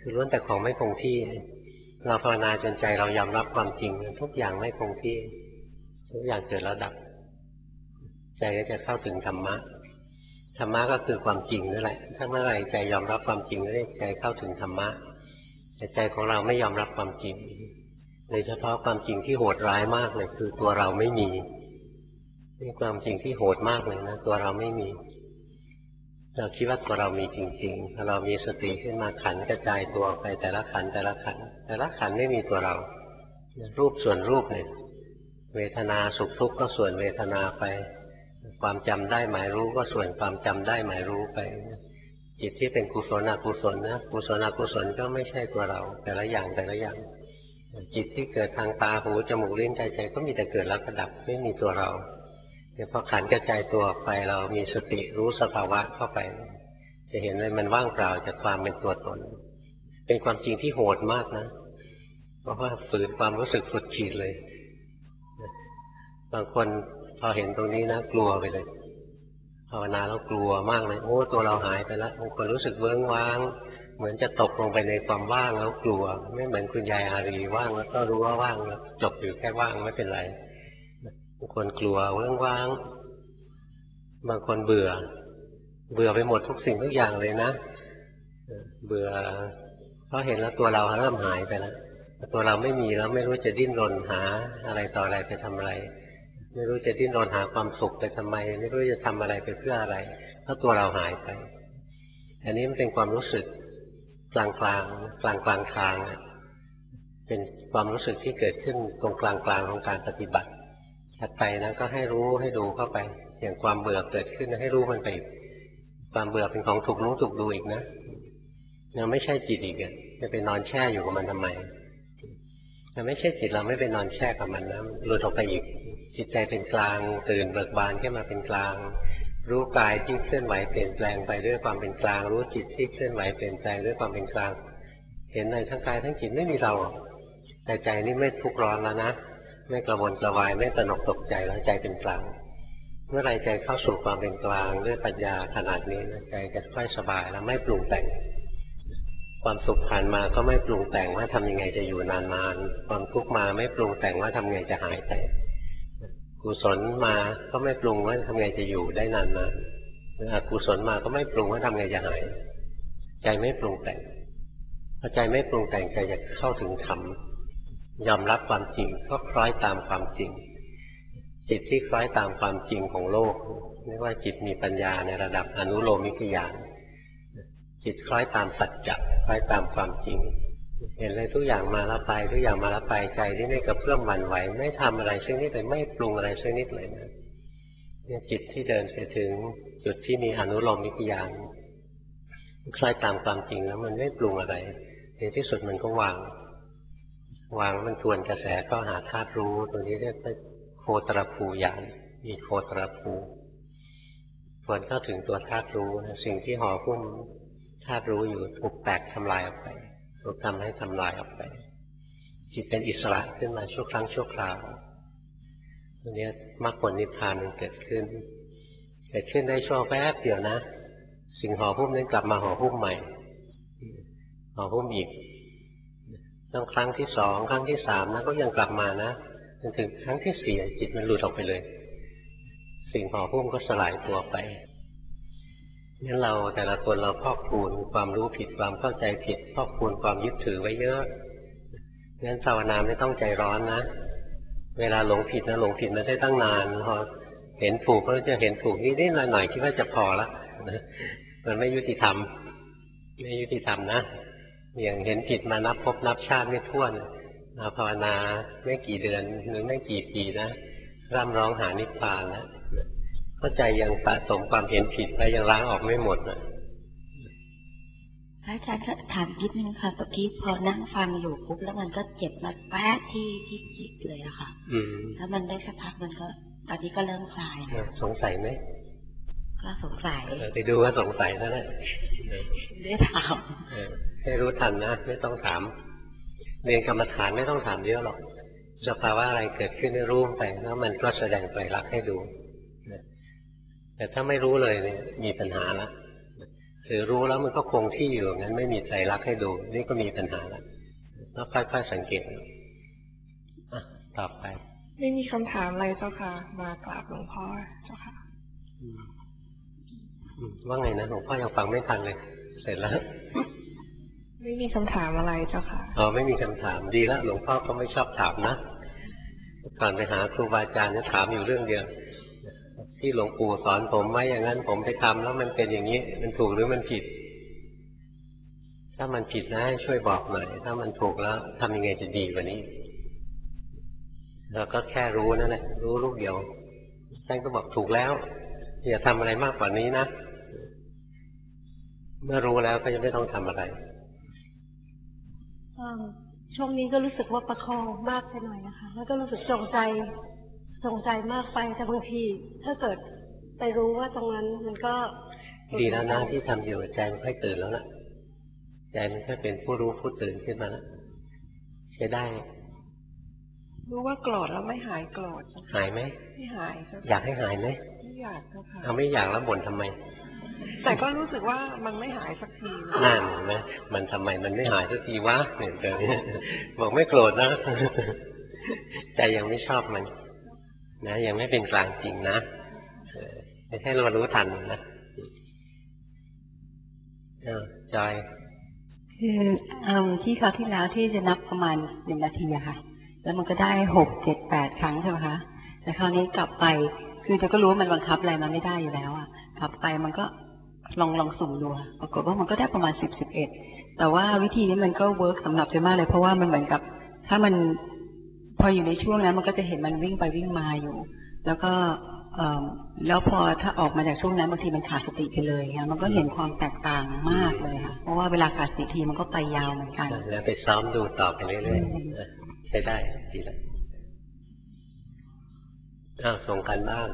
คือล้วนแต่ของไม่คงที่เราภาวนาจนใจเรายอมรับความจริงทุกอย่างไม่คงที่ทุกอย่างเกิดแล้วดับใจก็จะเข้าถึงธรรมะธรรมะก็คือความจริงนั่นแหละถ้าเมื่อไหร่ใจยอมรับความจริงก็เรียกใจเข้าถึงธรรมะแต่ใจของเราไม่ยอมรับความจริงโดยเฉพาะความจริงที่โหดร้ายมากเลยคือตัวเราไม่มีนี่ความจริงที่โหดมากเลยนะตัวเราไม่มีเราคิดว่าตัวเรามีจริงๆพอเรามีสติขึ้นมาขันกระจายตัวไปแต่ละขันแต่ละขันแต่ละขันไม่มีตัวเรารูปส่วนรูปเนี่ยเวทนาสุขทุกข์ก็ส่วนเวทนาไปความจำได้หมายรู้ก็ส่วนความจำได้หมายรู้ไปจิตที่เป็นกุศลอกุศลนะกุศลอกุศลก็ไม่ใช่ตัวเราแต่ละอย่างแต่ละอย่างจิตที่เกิดทางตาหูจมูกลิ้นกายใจก็มีแต่เกิดแล้วก็ดับไม่มีตัวเราเนี่ยพอขันกระจายตัวไปเรามีสติรู้สภาวะเข้าไปจะเห็นเลยมันว่างเปล่าจากความเป็นตัวตนเป็นความจริงที่โหดมากนะเพราะว่าฝืนความรู้สึกสุดขีดเลยบางคนพอเห็นตรงนี้นะกลัวไปเลยภาวนาแล้วกลัวมากเลยโอ้ตัวเราหายไปแล้วบางคนรู้สึกเวิ้งว้างเหมือนจะตกลงไปในความว่างแล้วกลัวไม่เหมือนคุณยายอารีว่างแล้วก็รู้ว่าว่างแล้วจบอยู่แค่ว่างไม่เป็นไรบางคนกลัวเวิ้งว้างบางคนเบื่อเบื่อไปหมดทุกสิ่งทุกอย่างเลยนะเบื่อเพราะเห็นแล้วตัวเราเริ่มหายไปแล้วตัวเราไม่มีแล้วไม่รู้จะดิ้นรนหาอะไรต่ออะไรไปทำอะไรไม่รู้จะดิ้นรนหาความสุขไปทำไมไม่รู้จะทำอะไรไปเพื่ออะไรเพราะตัวเราหายไปอันนี้มันเป็นความรู้สึกกลางกลางกลางกลางทางเป็นความรู้สึกที่เกิดขึ้นตรงกลางกลางของการปฏิบัติถัดไปนะก็ให้รู้ให้ดูเข้าไปอย่างความเบื่อเกิดขึ้นให้รู้มันไปความเบื่อเป็นของถูกรู้ถูกดูอีกนะยังไม่ใช่จิตอีกจะไปนอนแช่อยู่กับมันทำไมมันไม่ใช่จิตเราไม่ไปนอนแช่กับมันนะหลุดออกไปอีกจิตใจเป็นกลางตื่นเบิกบานขึ้นมาเป็นกลางรู้กายที่เคลื่อนไหวเปลี่ยนแปลงไปด้วยความเป็นกลางรู้จิตที่เคลื่อนไหวเปลี่ยนแปลงด้วยความเป็นกลางเห็นในทั้งกายทั้งจิตไม่มีเราแต่ใจนี่ไม่ทุกข์ร้อนแล้วนะไม่กระวนกระวายไม่ตระหนกตกใจแล้วใจเป็นกลางเมื่อไรใจเข้าสู่ความเป็นกลางด้วยปัญญาขนาดนี้ใจจะค่อยสบายแล้วไม่ปรุงแต่งความสุขผ่านมาก็ไม่ปรุงแต่งว่าทำยังไงจะอยู่นานๆความทุกข์มาไม่ปรุงแต่งว่าทำไงจะหายไปกุศลมาก็ไม่ปรุงว่าทำไงจะอยู่ได้นานๆหรืออกุศลมาก็ไม่ปรุงว่าทำไงจะหายใจไม่ปรุงแต่งพอใจไม่ปรุงแต่งใจจะเข้าถึงธรรมยอมรับความจริงก็คล้อยตามความจริงจิตที่คล้อยตามความจริงของโลกเรียกว่าจิตมีปัญญาในระดับอนุโลมิกญาณจิตคล้อยตามสัจจะคล้อยตามความจริงเห็นเลยทุกอย่างมาแล้วไปทุกอย่างมาแล้วไปใจที่ไม่กระเพื่อมหวั่นไหวไม่ทำอะไรสักนิดเลยไม่ปรุงอะไรสักนิดเลยนะเนี่ยจิตที่เดินไปถึงจุดที่มีอนุโลมิกญาณคล้อยตามความจริงแล้วมันไม่ปรุงอะไรในที่สุดมันก็วางวางมันทวนกระแสก็หาธาตุรู้ตัวนี้เรียกว่าโคตรภูญาณมีโคตรภูทวนเข้าถึงตัวธาตุรู้นะสิ่งที่ห่อหุ้มธาตุรู้อยู่ถูกแตกทำลายออกไปถูกทำให้ทำลายออกไปจิตเป็นอิสระขึ้นมาชั่วครั้งชั่วคราวตัวนี้มรรคผลนิพพานมันเกิดขึ้นเกิดขึ้นได้ชั่วแป๊บเดียวนะสิ่งห่อหุ้มนั้นกลับมาห่อหุ้มใหม่ห่อหุ้มอีกต้องครั้งที่สองครั้งที่สามนะก็ยังกลับมานะจนถึงครั้งที่สี่จิตมันหลุดออกไปเลยสิ่งห่อหุ้มก็สลายตัวไปงั้นเราแต่ละคนเราพอกพูนความรู้ผิดความเข้าใจผิดพอกพูนความยึดถือไว้เยอะงั้นภาวนาไม่ต้องใจร้อนนะเวลาหลงผิดนะหลงผิดมาได้ตั้งนานพอเห็นถูกก็จะเห็นถูกนิดๆหน่อยๆคิดว่าจะพอละมันไม่ยุติธรรมไม่ยุติธรรมนะอย่างเห็นผิดมานับพบนับชาติไม่ถ้วนมาภาวนาไม่กี่เดือนหรือไม่กี่ปีนะร่ำร้องหานิพพานนะเข้าใจยังสะสมความเห็นผิดไปยังล้างออกไม่หมดนะ
อาจารย์ถามนิดนึงค่ะเมื่อกี้พอนั่งฟังอยู่ปุ๊บแล้วมันก็เจ็บมาแป๊ะที่ที่จิตเลยอะค่ะแล้วมันได้สักพักมันก็ตอนนี้ก็เริ่มคลาย
สงสัยไหม
ก็สงสัย
ไปดูว่าสงสัยนั่นแหละ
ได้ถาม
ให้รู้ทันนะไม่ต้องถามเรียนกรรมฐานไม่ต้องถามเยอะหรอกสภาวะอะไรเกิดขึ้นให้รู้ไปแล้วมันก็แสดงไตรลักษณ์ให้ดูแต่ถ้าไม่รู้เลยเนี่ยมีปัญหาละหรือรู้แล้วมันก็คงที่อยู่งั้นไม่มีไตรลักษณ์ให้ดูนี่ก็มีปัญหาแล้วแล้วค่อยๆสังเกตอ่ะต่อไป
ไม่มีคำถามอะไรเจ้าค่ะมากราบหลวงพ่อเจ้าค่ะ
ว่าไงนะหลวงพ่อยังฟังไม่ทันเลยเสร็จแล้ว
ไม่มีคำถามอะไรเจ้าค่ะ
อ๋อไม่มีคำถามดีแล้วหลวงพ่อก็ไม่ชอบถามนะก่อนไปหาครูบาอาจารย์เนี่ยถามอยู่เรื่องเดียวที่หลวงปู่สอนผมไว้อย่างนั้นผมไปทำแล้วมันเป็นอย่างนี้มันถูกหรือมันผิดถ้ามันผิดนะให้ช่วยบอกหน่อยถ้ามันถูกแล้วทำยังไงจะดีกว่านี้เราก็แค่รู้นั่นแหละรู้ลูกเดียวท่านก็บอกถูกแล้วอย่าทำอะไรมากกว่านี้นะเมื่อรู้แล้วก็จะไม่ต้องทำอะไร
ช่วงนี้ก็รู้สึกว่าประคองมากไปหน่อยนะคะแล้วก็รู้สึกจงใจจงใจมากไปแต่บางทีถ้าเกิดไปรู้ว่าตรงนั้นมันก็
ดีแล้วนะที่ทำอยู่ใจมันค่อยตื่นแล้วล่ะใจมันค่อยเป็นผู้รู้ผู้ตื่นขึ้นมาแล้วใช้ได้
รู้ว่าโกรธแล้วไม่หายโกรธ
หายไหม
ไม่หาย
อยากให้หายไหม
ไม่อยากค่ะ
เอาไม่อยากแล้วบ่นทำไม
แต่ก็รู้สึกว่ามันไม่หายสักที
นั่นนะมันทำไมมันไม่หายสักทีวะเนี่ยเดี๋ยวนี้บอกไม่โกรธนะใจยังไม่ชอบมันนะยังไม่เป็นกลางจริงนะไม่ให้เรารู้ทันนะจอย
คือเอาที่คราวที่แล้วที่จะนับประมาณหนึ่งนาทีอะค่ะแล้วมันก็ได้หกเจ็ดแปดครั้งใช่ไหมคะแต่คราวนี้กลับไปคือจะก็รู้ว่ามันบังคับอะไรมันไม่ได้อยู่แล้วอะกลับไปมันก็ลองลองสุ่มดูปรากฏว่ามันก็ได้ประมาณสิบสิบเอ็ดแต่ว่าวิธีนี้มันก็เวิร์กสำหรับใจมากเลยเพราะว่ามันเหมือนกับถ้ามันพออยู่ในช่วงนั้นมันก็จะเห็นมันวิ่งไปวิ่งมาอยู่แล้วก็แล้วพอถ้าออกมาจากช่วงนั้นบางทีมันขาดสติไปเลยค่ะมันก็เห็นความแตกต่างมากเลยค่ะเพราะว่าเวลาขาดสติทีมันก็ไปยาวเหมือนกัน
แล้วไปซ้อมดูต่อไปเรื่อยๆใช้ได้ดีแล้วอ้าวส่งกันบ้าง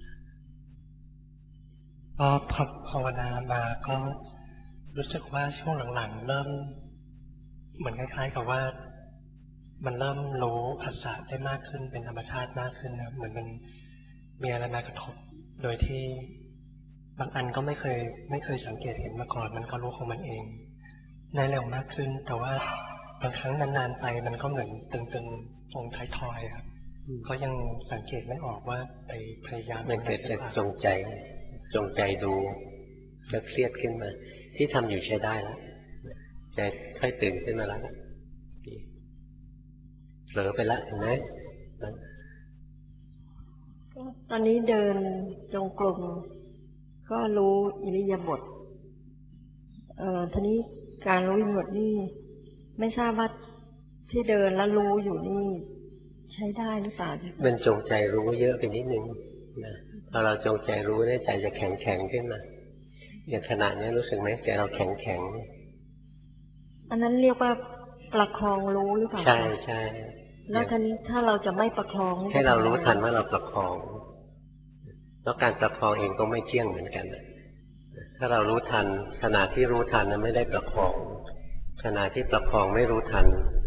พอภาวนามาก็รู้สึกว่าช่วงหลังๆเริ่มเหมือนคล้ายๆกับว่ามันเริ่มรู้ภาษาได้มากขึ้นเป็นธรรมชาติมากขึ้นนะเหมือนมันมีอะไรมากระทบโดยที่บางอันก็ไม่เคยไม่เคยสังเกตเห็นมาก่อนมันก็รู้ของมันเองได้เร็วมากขึ้นแต่ว่าบางครั้งนานๆไปมันก็เหมือนตึงๆตรงท้ายทอยครับก็ยังสังเกตไม่ออกว่าไปพยายาม
มันเกิดจากจงใจจงใจดูจะเครียดขึ้นมาที่ทำอยู่ใช้ได้แล้วใจค่อยตื่นขึ้นมาแล้วเผลอไปแล้วเห็นไหม
ตอนนี้เดินจงกรมก็รู้อิริยาบถเอ่อทีนี้การรู้อิริยาบถนี่ไม่ทราบว่าที่เดินแล้วรู้อยู่นี่ใช้ได้หรือเปล่า
มันจงใจรู้เยอะไปนิดนึงนะพอเราจงใจรู้เนี่ยใจจะแข็งแข็งขึ้นมาอย่างขณะนี้รู้สึกไหมใจเราแข็งแข็ง
อันนั้นเรียกว่าประคองรู้หรือเปล่า
ใช่ใช่
แล้วทีนี้ถ้าเราจะไม่ประคอง
ให้เรารู้ทันว่าเราประคองแล้วการประคองเองก็ไม่เที่ยงเหมือนกันถ้าเรารู้ทันขณะที่รู้ทันนั้นไม่ได้ประคองขณะที่ประคองไม่รู้ทัน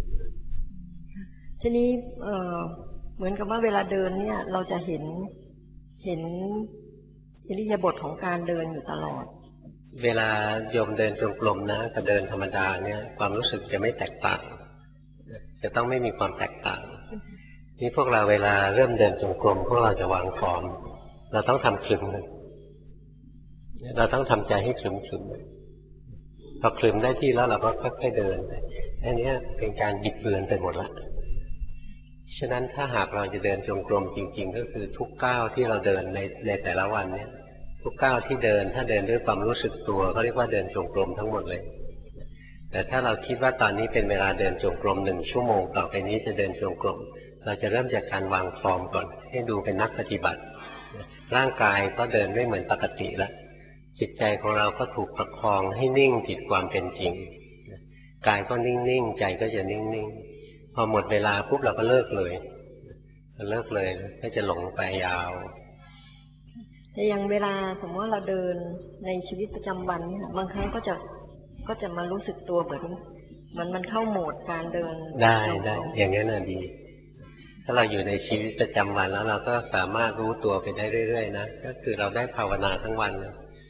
ทีนี้เอ่อเหมือนกับว่าเวลาเดินเนี่ยเราจะเห็นเห็นอิริยาบถของการเดินอยู่ตลอด
เวลาโยมเดินจงกรมนะกับเดินธรรมดาเนี่ยความรู้สึกจะไม่แตกต่างจะต้องไม่มีความแตกต่างนี่พวกเราเวลาเริ่มเดินจงกรมพวกเราจะวางฟอร์มเราต้องทำคลึมเราต้องทำใจให้คลึมคลึมพอคลึมได้ที่แล้วเราก็ค่อยๆเดินอันนี้เป็นการบิดเบือนไปหมดละฉะนั้นถ้าหากเราจะเดินจงกรมจริงๆก็คือทุกก้าวที่เราเดินในในแต่ละวันเนี่ยทุกก้าวที่เดินถ้าเดินด้วยความรู้สึกตัวก็เรียกว่าเดินจงกรมทั้งหมดเลยแต่ถ้าเราคิดว่าตอนนี้เป็นเวลาเดินจงกรมหนึ่งชั่วโมงต่อไปนี้จะเดินจงกรมเราจะเริ่มจากการวางฟอร์มก่อนให้ดูเป็นนักปฏิบัติร่างกายก็เดินไม่เหมือนปกติแล้วจิตใจของเราก็ถูกประคองให้นิ่งผิดความเป็นจริงกายก็นิ่งๆใจก็จะนิ่งๆพอหมดเวลาปุ๊บเราก็เลิกเลยเลิกเลยก็จะหลงไปยาว
แต่อย่างเวลาสมมติว่าเราเดินในชีวิตประจำวันเนี่ยบางครั้งก็จะก็จะมารู้สึกตัวเหมือนมันมันเข้าโหมดการเดิน
ได้ได้อย่างนี้น่ะดีถ้าเราอยู่ในชีวิตประจำวันแล้วเราก็สามารถรู้ตัวไปได้เรื่อยๆนะก็คือเราได้ภาวนาทั้งวัน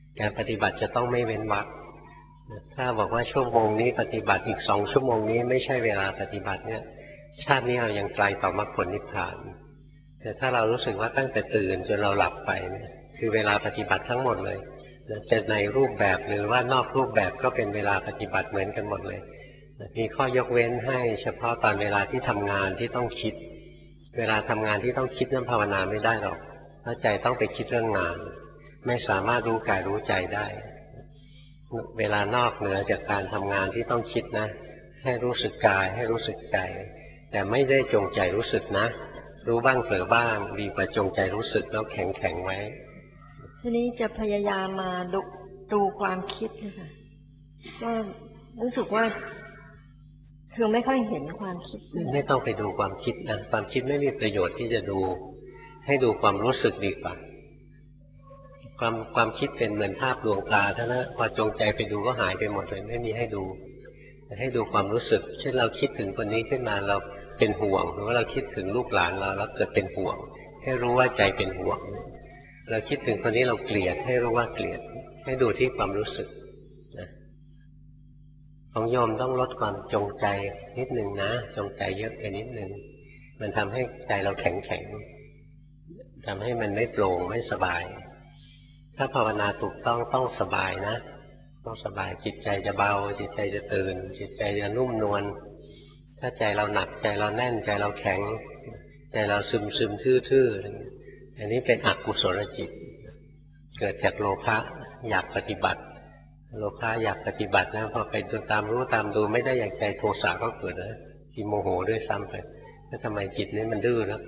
การปฏิบัติจะต้องไม่เว้นวรรคถ้าบอกว่าชั่วโมงนี้ปฏิบัติอีกสองชั่วโมงนี้ไม่ใช่เวลาปฏิบัติเนี่ยชาตินี้เรายังไกลต่อมรรคผลนิพพานแต่ถ้าเรารู้สึกว่าตั้งแต่ตื่นจนเราหลับไปเนี่ยคือเวลาปฏิบัติทั้งหมดเลยจะในรูปแบบหรือว่านอกรูปแบบก็เป็นเวลาปฏิบัติเหมือนกันหมดเลยมีข้อยกเว้นให้เฉพาะตอนเวลาที่ทำงานที่ต้องคิดเวลาทำงานที่ต้องคิดนั้นภาวนาไม่ได้หรอกเพราะใจต้องไปคิดเรื่องงานไม่สามารถรู้กายรู้ใจได้เวลานอกเหนือจากการทำงานที่ต้องคิดนะให้รู้สึกกายให้รู้สึกใจแต่ไม่ได้จงใจรู้สึกนะรู้บ้างเผลอบ้างดีกว่าจงใจรู้สึกแล้วแข็งแข็งไว้
ทีนี้จะพยายามมาดูดูความคิดนะคะก็รู้สึกว่าคือไม่ค่อยเห็นความคิด
ไม่ต้องไปดูความคิดนะความคิดไม่มีประโยชน์ที่จะดูให้ดูความรู้สึกดีกว่าความความคิดเป็นเหมือนภาพลวงตาเท่านั้นพอจงใจไปดูก็หายไปหมดเลยไม่มีให้ดูแต่ให้ดูความรู้สึกเช่นเราคิดถึงคนนี้ขึ้นมาเราเป็นห่วงหรือว่าเราคิดถึงลูกหลานเราแล้วเกิดเป็นห่วงให้รู้ว่าใจเป็นห่วงเราคิดถึงคนนี้เราเกลียดให้รู้ว่าเกลียดให้ดูที่ความรู้สึกนะของโยมต้องลดความจงใจนิดนึงนะจงใจเยอะไปนิดนึงมันทำให้ใจเราแข็งแข็งทำให้มันไม่โปร่งไม่สบายถ้าภาวนาถูกต้องต้องสบายนะต้องสบายจิตใจจะเบาจิตใจจะตื่นจิตใจจะนุ่มนวลถ้าใจเราหนักใจเราแน่นใจเราแข็งใจเราซึมซึมทื่อๆอันนี้เป็นอกุศลจิตเกิดจากโลภะอยากปฏิบัติโลภะอยากปฏิบัตินะพอไปดูตามรู้ตามดูไม่ได้อย่างใจโทสะก็เกิดนะที่โมโหด้วยซ้ำไปแล้วทำไมจิตนี้มันดื้อนะ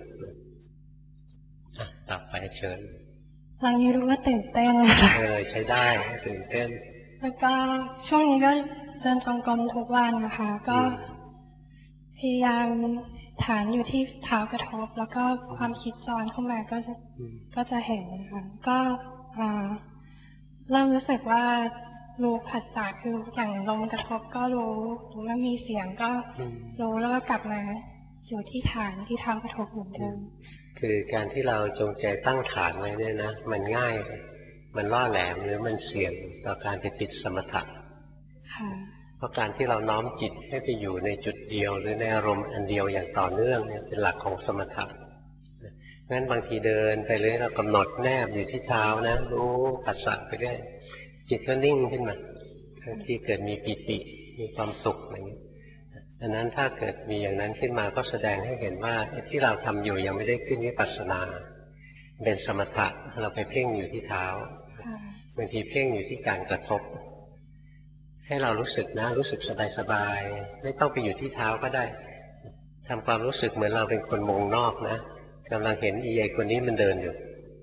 ต่อไปเชิญ
ตอนนี้รู้ว่าตื่นเต้น
เออใช้ได้ตื่นเต้น
แล้วก็ช่วงนี้ก็เดินจงกรมทุกวันนะคะก็พยายามฐานอยู่ที่เท้ากระทบแล้วก็ความคิดซ้อนเข้ามาก็จะก็จะเห็นนะคะก็เริ่มรู้สึกว่ารู้ผัสสะคืออย่างลมกระทบก็รู้รู้ว่ามีเสียงก็รู้แล้วก็กลับมาอยู่ที่ฐานที่เท้ากระทบเหมือนเดิม
คือการที่เราจงใจตั้งฐานไว้เนี่ยนะมันง่ายมันล่อแหลมหรือมันเสี่ยงต่อการไปติดสมถะเพราะการที่เราน้อมจิตให้ไปอยู่ในจุดเดียวหรือในอารมณ์อันเดียวอย่างต่อเนื่องเนี่ยเป็นหลักของสมถะงั้นบางทีเดินไปเรื่อยเรากำหนดแนบอยู่ที่เท้านะรู้ผัสสะไปเรื่อยจิตก็นิ่งขึ้นมาบางทีเกิดมีปิติมีความสุขอะไรอย่างนี้ดังนั้นถ้าเกิดมีอย่างนั้นขึ้นมาก็แสดงให้เห็นว่าที่เราทำอยู่ยังไม่ได้ขึ้นวิปัสสนาเป็นสมถะเราไปเพ่งอยู่ที่เท้าบางทีเพ่งอยู่ที่การกระทบให้เรารู้สึกนะรู้สึกสบายๆไม่ต้องไปอยู่ที่เท้าก็ได้ทำความรู้สึกเหมือนเราเป็นคนมองนอกนะกำลังเห็นอีไอคนนี้มันเดินอยู่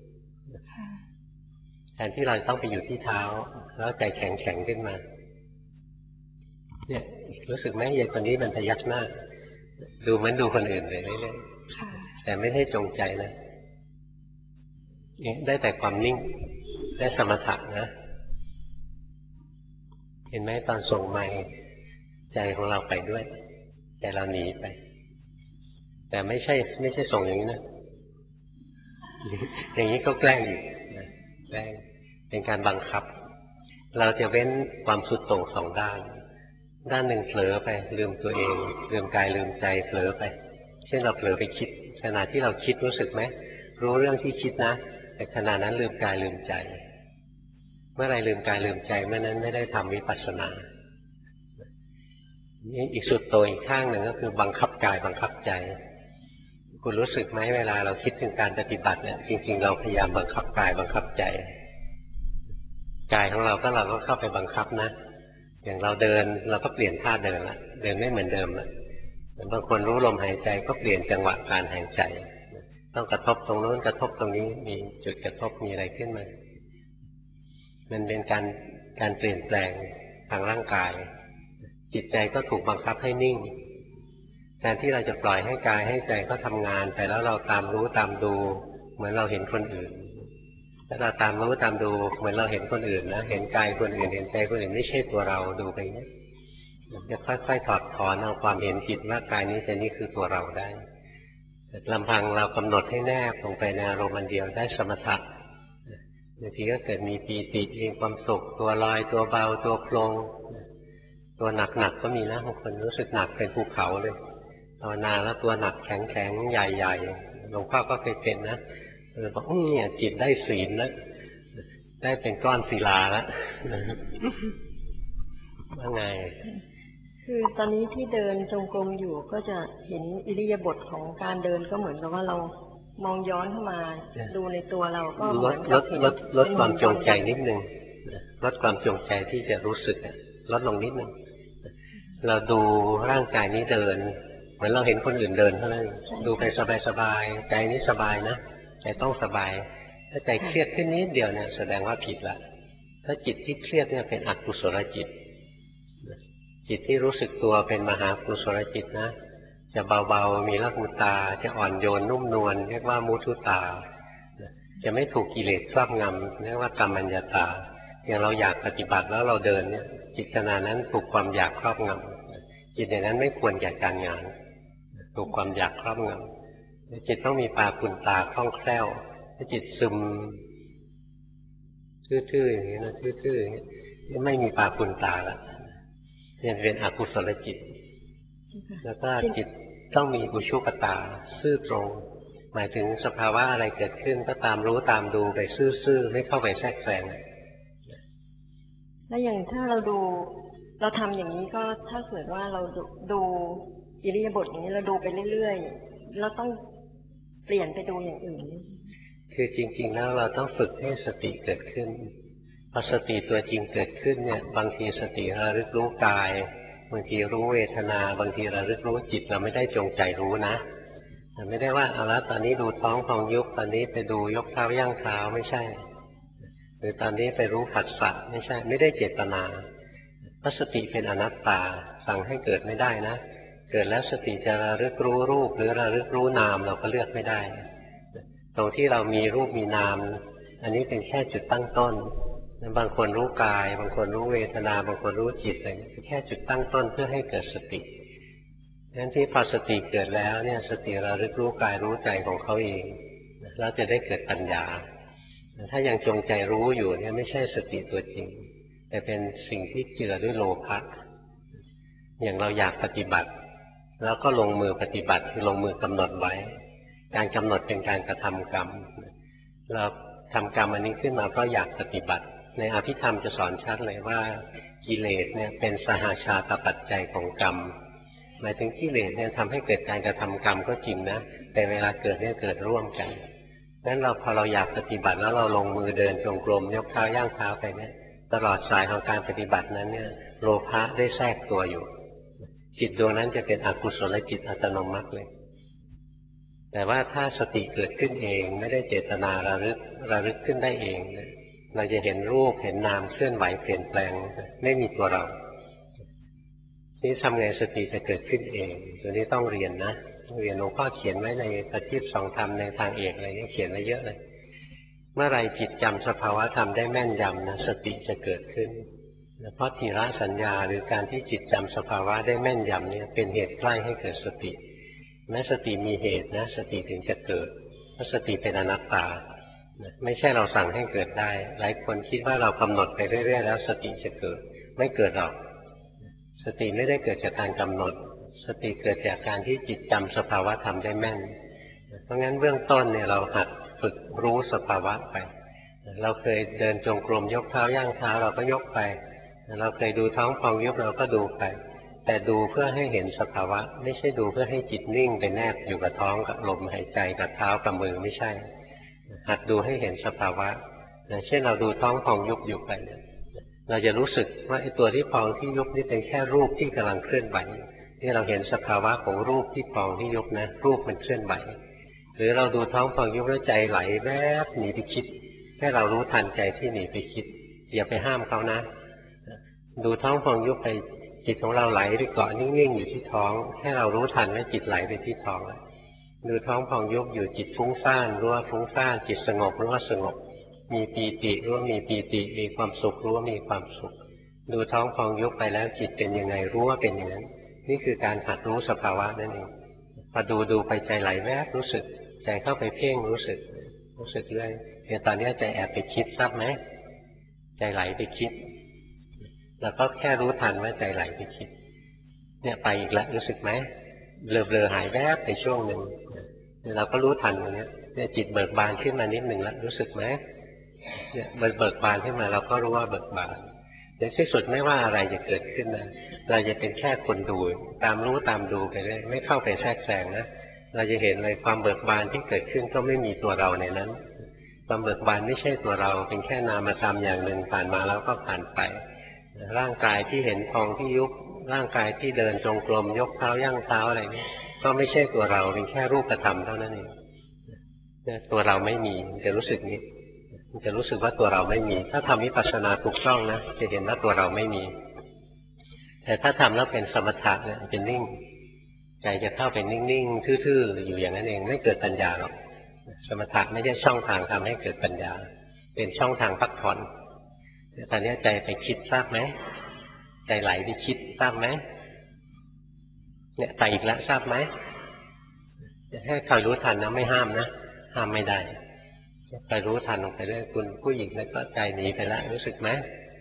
แทนที่เราต้องไปอยู่ที่เท้าแล้วใจแข็งๆขึ้นมาเนี่ยรู้สึกไหมยายคนนี้มันพยักหน้าดูเหมือนดูคนอื่นเลยเรื่อยๆแต่ไม่ได้จงใจนะได้แต่ความนิ่งได้สมถะนะเห็นไหมตอนส่งไมค์ใจของเราไปด้วยใจเราหนีไปแต่ไม่ใช่ไม่ใช่ส่งอย่างนี้นะอย่างนี้ก็แกล้งอยู่แกล้งเป็นการบังคับเราจะเว้นความสุดโต่งสองด้านด้านหนึ่งเผลอไปลืมตัวเองลืมกายลืมใจเผลอไปเช่นเราเผลอไปคิดขณะที่เราคิดรู้สึกไหมรู้เรื่องที่คิดนะแต่ขณะนั้นลืมกายลืมใจเมื่อไรลืมกายลืมใจเมื่อนั้นไม่ได้ทำวิปัสสนานี่อีกสุดโต่งอีกข้างหนึ่งก็คือบังคับกายบังคับใจคุณรู้สึกไหมเวลาเราคิดถึงการปฏิบัติเนี่ยจริงๆเราพยายามบังคับกายบังคับใจกายของเราก็เราก็เข้าไปบังคับนะอย่างเราเดินเราก็เปลี่ยนท่าเดินละเดินไม่เหมือนเดิมละบางคนรู้ลมหายใจก็เปลี่ยนจังหวะการหายใจต้องกระทบตรงโน้นกระทบตรงนี้มีจุดกระทบมีอะไรขึ้นมามันเป็นการการเปลี่ยนแปลงทางร่างกายจิตใจก็ถูกบังคับให้นิ่งแทนที่เราจะปล่อยให้กายให้ใจเขาทำงานไปแล้วเราตามรู้ตามดูเหมือนเราเห็นคนอื่นถ้าเราตามรู้ตามดูเหมือนเราเห็นคนอื่นนะเห็นกายคนอื่นเห็นใจคนอื่นไม่ใช่ตัวเราดูไปเนี้ยจะค่อยๆถอดถอนเอาความเห็นผิดว่ากายนี้ใจนี้คือตัวเราได้ลำพังเรากำหนดให้แนบลงไปในอารมณ์อันเดียวได้สมถะบางทีก็เกิดมีปีติมีความสุขตัวลอยตัวเบาตัวโปร่งตัวหนักๆก็มีนะบางคนรู้สึกหนักเป็นภูเขาเลยภาวนาแล้วตัวหนักแข็งๆใหญ่ๆหลวงพ่อก็เคยเป็นนะเออบอกเนี่ยจิตได้ศีลแล้วได้เป็นก้อนศิลาแล้วว่าไง
คือตอนนี้ที่เดินจงกรมอยู่ก็จะเห็นอิริยาบถของการเดินก็เหมือนกับว่าเรามองย้อนเข้ามาดูในตัวเราก็
ลดลดลดลดความจงใจนิดนึงลดความจงใจที่จะรู้สึกลดลงนิดนึงเราดูร่างกายนี้เดินเหมือนเราเห็นคนอื่นเดินเท่านั้นดูไปสบายๆใจนี้สบายนะใจต้องสบายถ้าใจเครียดขึ้นนิดเดียวเนี่ยแสดงว่าผิดละถ้าจิตที่เครียดเนี่ยเป็นอกุศลจิตจิตที่รู้สึกตัวเป็นมหากุศลจิตนะจะเบาๆมีละหุตาจะอ่อนโยนนุ่มนวลเรียกว่ามุทุตาจะไม่ถูกกิเลสครอบงำเรียกว่ากรรมัญญาตาอย่างเราอยากปฏิบัติแล้วเราเดินเนี่ยจิตขณะนั้นถูกความอยากครอบงำจิตอย่างนั้นไม่ควรแก่การงานถูกความอยากครอบงำจิตต้องมีปาปุณตาคล่องแคล่วถ้าจิตซึมทื่อๆอย่างนี้นะทื่อๆอย่างนี้ไม่มีปาปุณตาแล้วยังเป็นอกุศลจิตแล้วก็จิตต้องมีอุชุปตาซื่อตรงหมายถึงสภาวะอะไรเกิดขึ้นก็ตามรู้ตามดูไปซื่อๆไม่เข้าไปแทรกแซง
แล้วอย่างถ้าเราดูเราทำอย่างนี้ก็ถ้าเกิดว่าเราดูอิริยาบถอย่างนี้เราดูไปเรื่อยๆเราต้องเปลี่ยนไปดูอย่างอื่น
คือจริงๆแล้วเราต้องฝึกให้สติเกิดขึ้นพอสติตัวจริงเกิดขึ้นเนี่ยบางทีสติระลึกรู้กายบางทีรู้เวทนาบางทีระลึกรู้จิตเราไม่ได้จงใจรู้นะไม่ได้ว่าเอาละตอนนี้ดูท้องพองยุบตอนนี้ไปดูยกเท้าย่างเท้าไม่ใช่หรือตอนนี้ไปรู้ผัสสะไม่ใช่ไม่ได้เจตนาเพราะสติเป็นอนัตตาสั่งให้เกิดไม่ได้นะเกิดแล้วสติจะระลึกรู้รูปหรือระลึกรู้นามเราก็เลือกไม่ได้ตรงที่เรามีรูปมีนามอันนี้เป็นแค่จุดตั้งต้นบางคนรู้กายบางคนรู้เวทนาบางคนรู้จิตอะไรแค่จุดตั้งต้นเพื่อให้เกิดสติงั้นที่พอสติเกิดแล้วเนี่ยสติระลึกรู้กายรู้ใจของเขาเองแล้วจะได้เกิดปัญญาถ้ายังจงใจรู้อยู่เนี่ยไม่ใช่สติตัวจริงแต่เป็นสิ่งที่เจือด้วยโลภะอย่างเราอยากปฏิบัติแล้วก็ลงมือปฏิบัติคือลงมือกำหนดไว้การกำหนดเป็นการกระทำกรรมเราทำกรรมอันนี้ขึ้นมาเพราะอยากปฏิบัติในอภิธรรมจะสอนชัดเลยว่ากิเลสเนี่ยเป็นสหชาตปัจจัยของกรรมหมายถึงกิเลสเนี่ยทำให้เกิดการกระทำกรรมก็จริงนะแต่เวลาเกิดเนี่ยเกิดร่วมกันงั้นเราพอเราอยากปฏิบัติแล้วเราลงมือเดินจงกรมยกเท้าย่างเท้าไปเนี่ยตลอดสายของการปฏิบัตินั้นเนี่ยโลภะได้แทรกตัวอยู่จิตดวงนั้นจะเป็นอกุศลจิตอัตโนมัติเลยแต่ว่าถ้าสติเกิดขึ้นเองไม่ได้เจตนาระลึกระลึกขึ้นได้เองเราจะเห็นรูปเห็นนามเคลื่อนไหวเปลี่ยนแปลงไม่มีตัวเรานี่ทำไงสติจะเกิดขึ้นเองตัวนี้ต้องเรียนนะเรียนหลวงพ่อเขียนไว้ในปฏิปสองธรรมในทางเอกอะไรนี้เขียนไว้เยอะเลยเมื่อไรจิตจำสภาวะธรรมได้แม่นยำนะสติจะเกิดขึ้นเพราะทีละสัญญาหรือการที่จิตจำสภาวะได้แม่นยำเนี่ยเป็นเหตุใกล้ให้เกิดสติแม้สติมีเหตุนะสติถึงจะเกิดเพราะสติเป็นอนัตตาไม่ใช่เราสั่งให้เกิดได้หลายคนคิดว่าเรากำหนดไปเรื่อยๆแล้วสติจะเกิดไม่เกิดหรอกสติไม่ได้เกิดจากการกำหนดสติเกิดจากการที่จิตจำสภาวะธรรมได้แม่นเพราะงั้นเบื้องต้นเนี่ยเราหัดฝึกรู้สภาวะไปเราเคยเดินจงกรมยกเท้าย่างเท้าเราก็ยกไปเราเคยดูท้องพองยุบเราก็ดูไปแต่ดูเพื่อให้เห็นสภาวะไม่ใช่ดูเพื่อให้จิตนิ่งไปแนบอยู่กับท้องกับลมหายใจกับเท้ากับมือไม่ใช่หัดดูให้เห็นสภาวะเช่นเราดูท้องพองยุบอยู่ไปเราจะรู้สึกว่าไอ้ตัวที่พองที่ยุบนี่เป็นแค่รูปที่กำลังเคลื่อนไหวนี่เราเห็นสภาวะของรูปที่พองที่ยุบนะรูปมันเคลื่อนไหวหรือเราดูท้องพองยุบแล้วใจไหลแวบหนีไปคิดแค่เรารู้ทันใจที่หนีไปคิดอย่าไปห้ามเขานะดูท้องพองยุบไปจิตของเราไหลไปเกาะนิ่งๆอยู่ที่ท้องให้เรารู้ทันว่าจิตไหลไปที่ท้องดูท้องพองยุบอยู่จิตฟุ้งซ่านรู้ว่าฟุ้งซ่านจิตสงบรู้ว่าสงบมีปีติรู้ว่ามีปีติมีความสุขรู้ว่ามีความสุขดูท้องพองยุบไปแล้วจิตเป็นยังไงรู้ว่าเป็นอย่างนั้นนี่คือการหัดรู้สภาวะนั่นเองพอดูดูไปใจไหลแวบรู้สึกใจเข้าไปเพ่งรู้สึกรู้สึกเรื่อยเนี่ยตอนนี้ใจแอบไปคิดทราบไหมใจไหลไปคิดแล้วก็แค่รู้ทันว่าใจไหลไปคิดเนี่ยไปอีกแล้วรู้สึกไหมเบลอๆหายแวบไปช่วงหนึ่งเราก็รู้ทันตรงนี้เนี่ยจิตเบิกบานขึ้นมานิดหนึ่งแล้วรู้สึกไหมเนี่ยมันเบิกบานขึ้นมาเราก็รู้ว่าเบิกบานในที่สุดไม่ว่าอะไรจะเกิดขึ้นนะเราจะเป็นแค่คนดูตามรู้ตามดูไปเรื่อยไม่เข้าไปแทรกแซงนะเราจะเห็นเลยความเบิกบานที่เกิดขึ้นก็ไม่มีตัวเราในนั้นความเบิกบานไม่ใช่ตัวเราเป็นแค่นามธรรมอย่างหนึ่งผ่านมาแล้วก็ผ่านไปร่างกายที่เห็นพองที่ยุบร่างกายที่เดินจงกรมยกเท้าย่างเท้าอะไรนี้ก็ไม่ใช่ตัวเราเป็นแค่รูปธรรมเท่านั้นเองตัวเราไม่มีจะรู้สึกนี้จะรู้สึกว่าตัวเราไม่มีถ้าทำวิปัสสนาถูกต้องนะจะเห็นว่าตัวเราไม่มีแต่ถ้าทำแล้วเป็นสมถะเนี่ยเป็นนิ่งใจจะเข้าไปนิ่งๆทื่อๆอยู่อย่างนั้นเองไม่เกิดปัญญาหรอกสมถะไม่ใช่ช่องทางทำให้เกิดปัญญาเป็นช่องทางพักผ่อนตอนนี้ใจไปคิดทราบไหมใจไหลไปคิดทราบไหมเนี่ยไปอีกแล้วทราบไหมจะให้คอยรู้ทันนะไม่ห้ามนะห้ามไม่ได้คอยรู้ทันลงไปเรื่อยคุณผู้หญิงแล้วก็ใจหนีไปแล้วรู้สึกไหม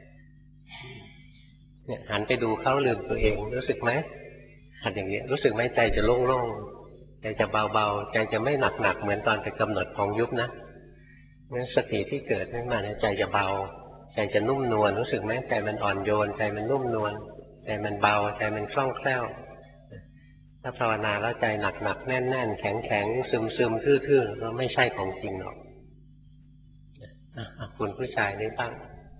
เนี่ยหันไปดูเขาลืมตัวเองรู้สึกไหมหันอย่างนี้รู้สึกไหมใจจะโล่งๆใจจะเบาๆใจจะไม่หนักๆเหมือนตอนไปกำหนดของยุบนะงั้นสติที่เกิดขึ้นมาเนี่ยใจจะเบาใจจะนุ่มนวลรู้สึกไหมใจมันอ่อนโยนใจมันนุ่มนวลใจมันเบาใจมันคล่องแคล่วถ้าภาวนาแล้วใจหนักๆแน่นๆแข็งๆซึมๆทื่อๆแล้วไม่ใช่ของจริงหรอกคุณผู้ชายนี่บ้าง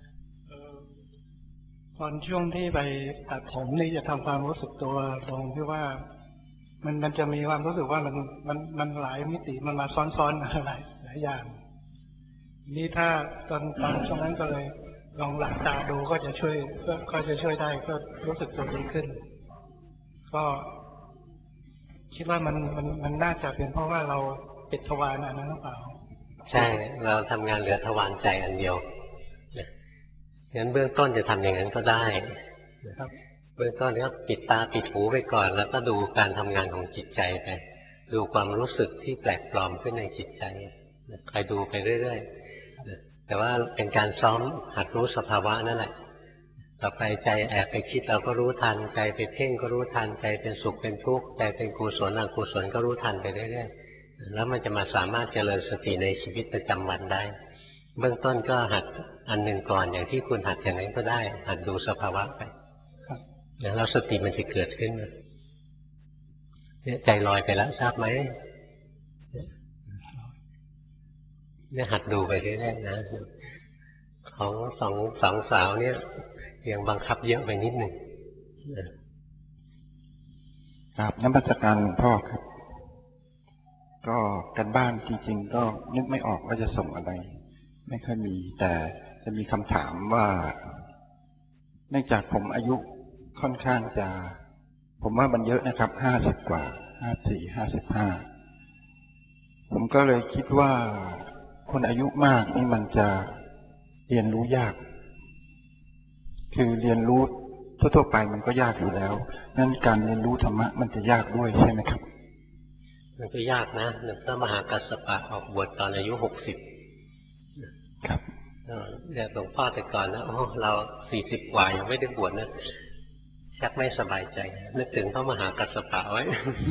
ตอนช่วงที่ไปตัดผมนี่จะทำความรู้สึกตัวตรงที่ว่ามันมันจะมีความรู้สึกว่ามันมันมันหลายมิติมันมาซ้อนๆอะไรหลายอย่างนี่ถ้าตอนตอนช่วงนั้นก็เลยลองหลับตาดูก็จะช่วยก็ก็จะช่วยได้ก็รู้สึกตัวดีขึ้นก็คิดว่ามันมันมันน่าจะเป็นเพราะว่าเราปิดทวารอันนั้นหรือเปล่า
ใช่เราทำงานเหลือทวารใจอันเดียวงั้นเบื้องต้นจะทำอย่างนั้นก็ได้เบื้องต้นก็ปิดตาปิดหูไปก่อนแล้วก็ดูการทำงานของจิตใจไปดูความรู้สึกที่แปลกปลอมขึ้นในจิตใจคอยดูไปเรื่อยๆแต่ว่าเป็นการซ้อมหัดรู้สภาวะนั่นแหละต่อไปใจแอบไปคิดเราก็รู้ทันใจไปเพ่งก็รู้ทันใจเป็นสุขเป็นทุกข์ใจเป็นกุศลอกุศลก็รู้ทันไปเรื่อยๆแล้วมันจะมาสามารถเจริญสติในชีวิตประจำวันได้เบื้องต้นก็หัดอันหนึ่งก่อนอย่างที่คุณหัดอย่างนั้นก็ได้หัดดูสภาวะไปแล้วสติมันจะเกิดขึ้นเนี่ยใจลอยไปแล้วทราบไหมเนี่ยหัดดูไปเรื่อยๆนะของสองสองสาวเนี่ยยังบังคับเยอะไปนิดหนึ่ง
ครับน้ำบัญชาการหลวงพ่อครับก็กันบ้านจริงๆก็นึกไม่ออกว่าจะส่งอะไรไม่ค่อยมีแต่จะมีคำถามว่าเนื่องจากผมอายุค่อนข้างจะผมว่ามันเยอะนะครับห้าสิบกว่าห้าสี่ห้าสิบห้าผมก็เลยคิดว่าคนอายุมากนี่มันจะเรียนรู้ยากคือเรียนรู้ทั่วๆไปมันก็ยากอยู่แล้วงั้นการเรียนรู้ธรรมะมันจะยากด้วยใช่ไหมครับ
มันก็ยากนะหลวงพ่อมหากัสสปะออกบวชตอนอายุหกสิบ
ครับ
เรียกหลวงพ่อแต่ก่อนนะโอ้เราสี่สิบกว่ายังไม่ได้บวชนะชักไม่สบายใจนึกถึงพระมหากัสสปะไว้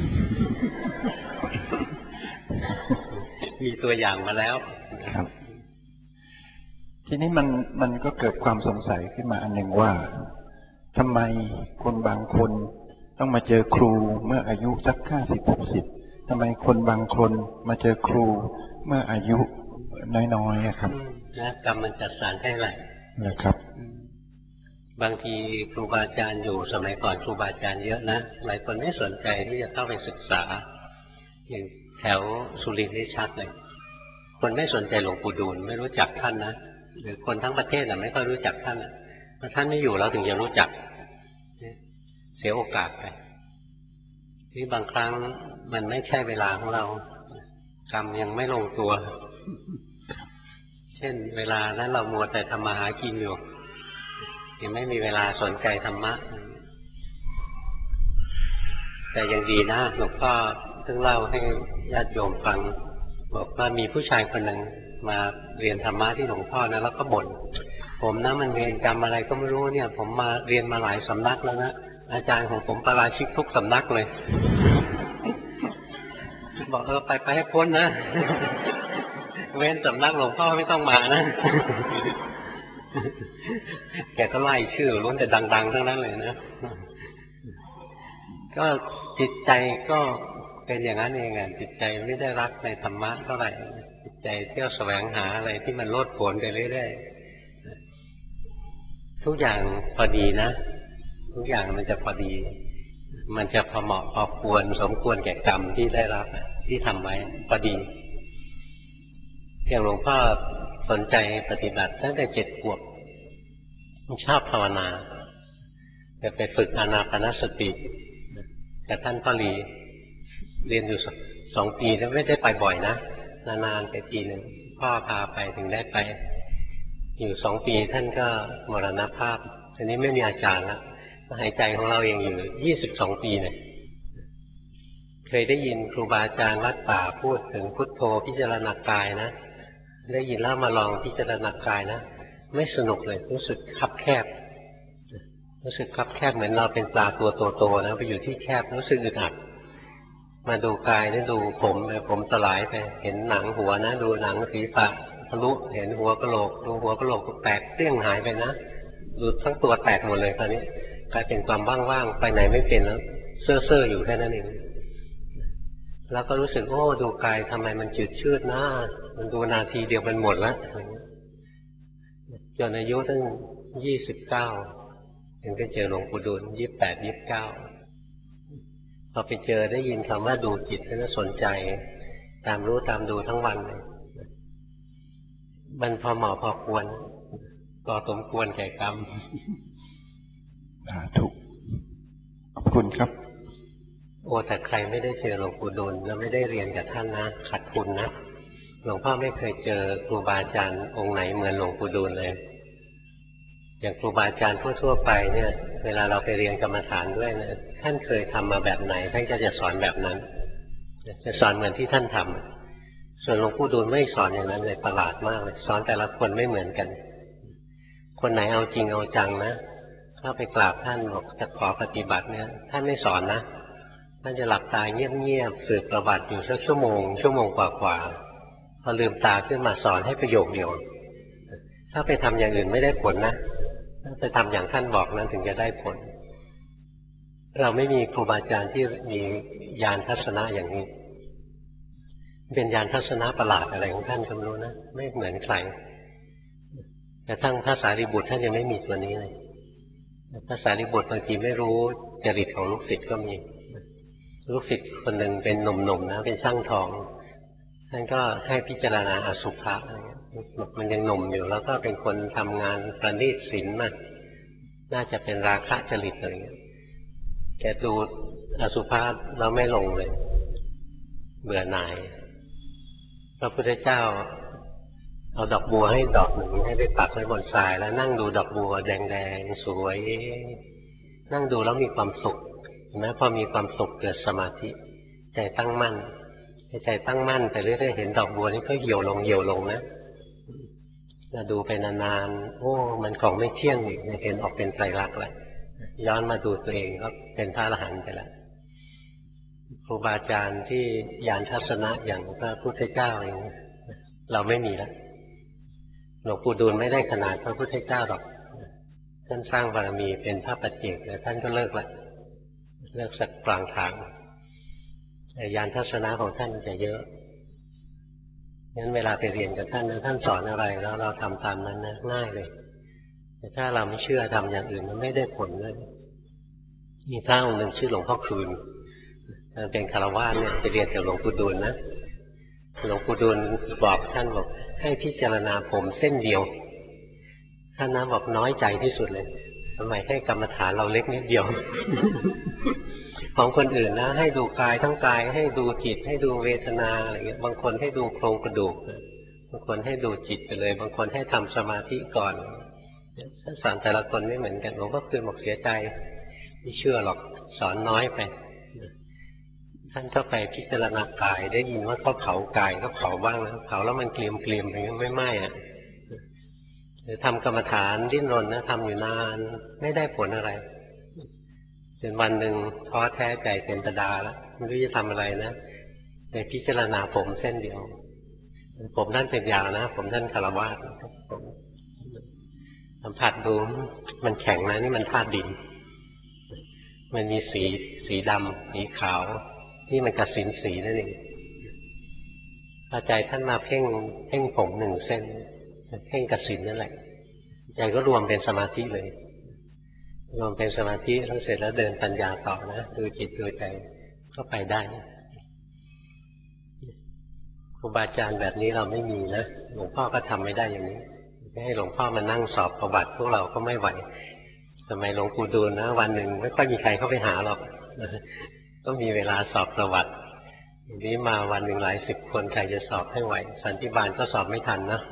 มีตัวอย่างมาแล้ว
ครับทีนี้มันมันก็เกิดความสงสัยขึ้นมาอันหนึ่งว่าทำไมคนบางคนต้องมาเจอครูเมื่ออายุสักห้าสิบหกสิบทำไมคนบางคนมาเจอครูเมื่ออายุน้อยๆครับ
นะกรรมมันจัดสรรให้แหละ
นะครับ
บางทีครูบาอาจารย์อยู่สมัยก่อนครูบาอาจารย์เยอะนะหลายคนไม่สนใจที่จะเข้าไปศึกษาอย่างแถวสุรินทร์นี่ชัดเลยคนไม่สนใจหลวงปู่ดูลไม่รู้จักท่านนะหรือคนทั้งประเทศน่ะไม่ค่อยรู้จักท่านนะถ้าท่านไม่อยู่เราถึงจะรู้จักเสียโอกาสไปที่บางครั้งมันไม่ใช่เวลาของเรากรรมยังไม่ลงตัวเช่นเวลานั้นเรามัวแต่ทำมาหากินอยู่ยังไม่มีเวลาสนใจธรรมะแต่ยังดีนะหลวงพ่อเพิ่งเล่าให้ญาติโยมฟังบอกว่ามีผู้ชายคนหนึ่งมาเรียนธรรมะที่หลวงพ่อนะแล้วก็บ่นผมนะมันเวรกรรมอะไรก็ไม่รู้เนี่ยผมมาเรียนมาหลายสำนักแล้วนะอาจารย์ของผมประราชิกทุกสำนักเลยบอกเออไปไปให้พ้นนะเว้นสำนักหลวงพ่อไม่ต้องมานะแกก็ไล่ชื่อล้วนแต่ดังๆทั้งนั้นเลยนะก็จิตใจก็เป็นอย่างนั้นเองอ่ะจิตใจไม่ได้รักในธรรมะเท่าไหร่จิตใจเที่ยวแสวงหาอะไรที่มันโลดโผนไปเรื่อยๆทุกอย่างพอดีนะทุกอย่างมันจะพอดีมันจะพอเหมาะพอควรสมควรแก่กรรมที่ได้รับที่ทำไว้พอดีอย่างหลวงพ่อสนใจปฏิบัติตั้งแต่เจ็ดขวบชอบภาวนาจะไปฝึกอานาปานสติแต่ท่านพ่อหลีเรียนอยู่สองปีแล้วไม่ได้ไปบ่อยนะนานๆไปทีหนึ่งพ่อพาไปถึงได้ไปอยู่สองปีท่านก็มรณภาพทีนี้ไม่มีอาจารย์ละหายใจของเราเองอยู่ยี่สิบสองปีเนี่ยเคยได้ยินครูบาอาจารย์วัดป่าพูดถึงพุทโธพิจารณากายนะได้ยินแล้วมาลองพิจารณากายนะไม่สนุกเลยรู้สึกคับแคบรู้สึกคับแคบเหมือนเราเป็นปลาตัวโตๆนะไปอยู่ที่แคบรู้สึกอึดอัดมาดูกายนี่ดูผมผมสลายไปเห็นหนังหัวนะดูหนังศีรษะทะลุเห็นหัวกะโหลกดูหัวกะโหลกแตกเตี้ยงหายไปนะดูทั้งตัวแตกหมดเลยตอนนี้กลายเป็นความว่างๆไปไหนไม่เป็นแล้วเซ่อๆอยู่แค่นั้นเองแล้วก็รู้สึกโอ้ดูกายทำไมมันจืดชืดนะมันดูนาทีเดียวมันหมดแล้วจนอายุตั้งยี่สิบเก้าถึงไปเจอหลวงปู่ดูลยี่สิบแปดยี่สิบเก้าพอไปเจอได้ยินคำว่าดูจิตแล้วสนใจตามรู้ตามดูทั้งวันเลยมันพอเหมาะพอควรก็สมควรแก่กรรม
ถูกขอบคุณครับ
โอ้แต่ใครไม่ได้เจอหลวงปู่ดูลแล้วไม่ได้เรียนกับท่านนะขาดทุนนะหลวงพ่อไม่เคยเจอครูบาอาจารย์องค์ไหนเหมือนหลวงปู่ดูลเลยอย่างครูบาอาจารย์ทั่วๆไปเนี่ยเวลาเราไปเรียนกรรมฐานด้วยนะท่านเคยทำมาแบบไหนท่านก็จะสอนแบบนั้นจะสอนเหมือนที่ท่านทำส่วนหลวงปู่ดูลไม่สอนอย่างนั้นเลยประหลาดมากเลยสอนแต่ละคนไม่เหมือนกันคนไหนเอาจริงเอาจังนะเข้าไปกราบท่านบอกจะขอปฏิบัติเนี่ยท่านไม่สอนนะท่านจะหลับตาเงียบๆสืบประวัติอยู่สักชั่วโมงชั่วโมงกว่าๆพอลืมตาขึ้นมาสอนให้ประโยคเดียวถ้าไปทำอย่างอื่นไม่ได้ผลนะถ้าไปทำอย่างท่านบอกนั้นถึงจะได้ผลเราไม่มีครูบาอาจารย์ที่มีญาณทัศนะอย่างนี้เป็นญาณทัศนะประหลาดอะไรของท่านก็ไม่รู้นะไม่เหมือนใครแต่ทั้งพระสารีบุตรท่านยังไม่มีตัวนี้เลยพระสารีบุตรบางทีไม่รู้จริตของลูกศิษย์ก็มีลูกศิษย์คนหนึ่งเป็นหนุ่มๆนะเป็นช่างทองท่านก็ให้พิจารณาอสุภะมันยังหนุ่มอยู่แล้วก็เป็นคนทำงานประณีตศิลป์มาน่าจะเป็นราคะจริตอะไรเงี้ยแกดูอสุภะแล้วไม่ลงเลยเบื่อหน่ายพระพุทธเจ้าเอาดอกบัวให้ดอกหนึ่งให้ไปปักไว้บนทรายแล้วนั่งดูดอกบัวแดงๆสวยนั่งดูแล้วมีความสุขนะพอมีความสุขเกิดสมาธิใจตั้งมั่นใจตั้งมั่นไปเรื่อยๆเห็นดอกบัวนี่ก็เหี่ยวลงเหี่ยวลงนะเราดูไปนานๆโอ้มันของไม่เที่ยงอีกเห็นออกเป็นไตรลักษณ์แล้วย้อนมาดูตัวเองก็เป็นพระอรหันต์ไปแล้วครูบาอาจารย์ที่ญาณทัศนะอย่างพระพุทธเจ้าเองเราไม่มีแล้วหลวงปู่ดูลไม่ได้ขนาดพระพุทธเจ้าหรอกท่านสร้างบารมีเป็นพระปัจเจกแต่ท่านก็เลิกละเลิกสักกลางทางญาณทัศนะของท่านจะเยอะงั้นเวลาไปเรียนกับท่านนะท่านสอนอะไรแล้วเราทำตามนั้นนะง่ายเลยแต่ถ้าเราไม่เชื่อทำอย่างอื่นมันไม่ได้ผลเลยมีพระองค์หนึ่งชื่อหลวงพ่อคืนท่านเป็นคารวะเนี่ยไปเรียนกับหลวงปู่ดูลนะหลวงปู่ดูลบอกท่านบอกให้พิจารณาผมเส้นเดียวท่านนะบอกน้อยใจที่สุดเลยทำไมให้กรรมฐานเราเล็กนิดเดียว ของคนอื่นนะให้ดูกายทั้งกายให้ดูจิตให้ดูเวทนาอะไรเงี้ยบางคนให้ดูโครงกระดูกบางคนให้ดูจิตไปเลยบางคนให้ทำสมาธิก่อนท่านสอนแต่ละคนไม่เหมือนกันหลวงพ่อคืนบอกเสียใจไม่เชื่อหรอกสอนน้อยไปท่านก็ไปพิจารณากายได้ยินว่าเขาเผากายก็เผาบ้างนะเผาแล้วมันเกลียมเกลียมไปไม่ไหม้อ่ะหรือทำกรรมฐานดิ้นรนนะทำอยู่นานไม่ได้ผลอะไรจนวันหนึ่งท้อแท้ใจเป็นตะดาแล้วไม่รู้จะทำอะไรนะไปพิจารณาผมเส้นเดียวผมท่านเป็นยาวนะผมท่านคารวะสัมผัสดูมันแข็งนะนี่มันธาตุดินมันมีสีสีดำสีขาวนี่มันกสินสีนั่นเองพอใจท่านมาเพ่งเพ่งผมหนึ่งเส้นเพ่งกสินนั่นแหละใจก็รวมเป็นสมาธิเลยรวมเป็นสมาธิแล้วเสร็จแล้วเดินปัญญาต่อนะดูจิตดูใจก็ไปได้ครูบาอาจารย์แบบนี้เราไม่มีนะหลวงพ่อก็ทำไม่ได้อย่างนี้ให้หลวงพ่อมานั่งสอบประวัติพวกเราก็ไม่ไหวสมัยหลวงปู่ดูลนะวันหนึ่งไม่ค่อยมีใครเข้าไปหาหรอกก็มีเวลาสอบประวัติอย่างนี้มาวันหนึ่งหลายสิบคนใครจะสอบให้ไหวสันติบาลก็สอบไม่ทันนะ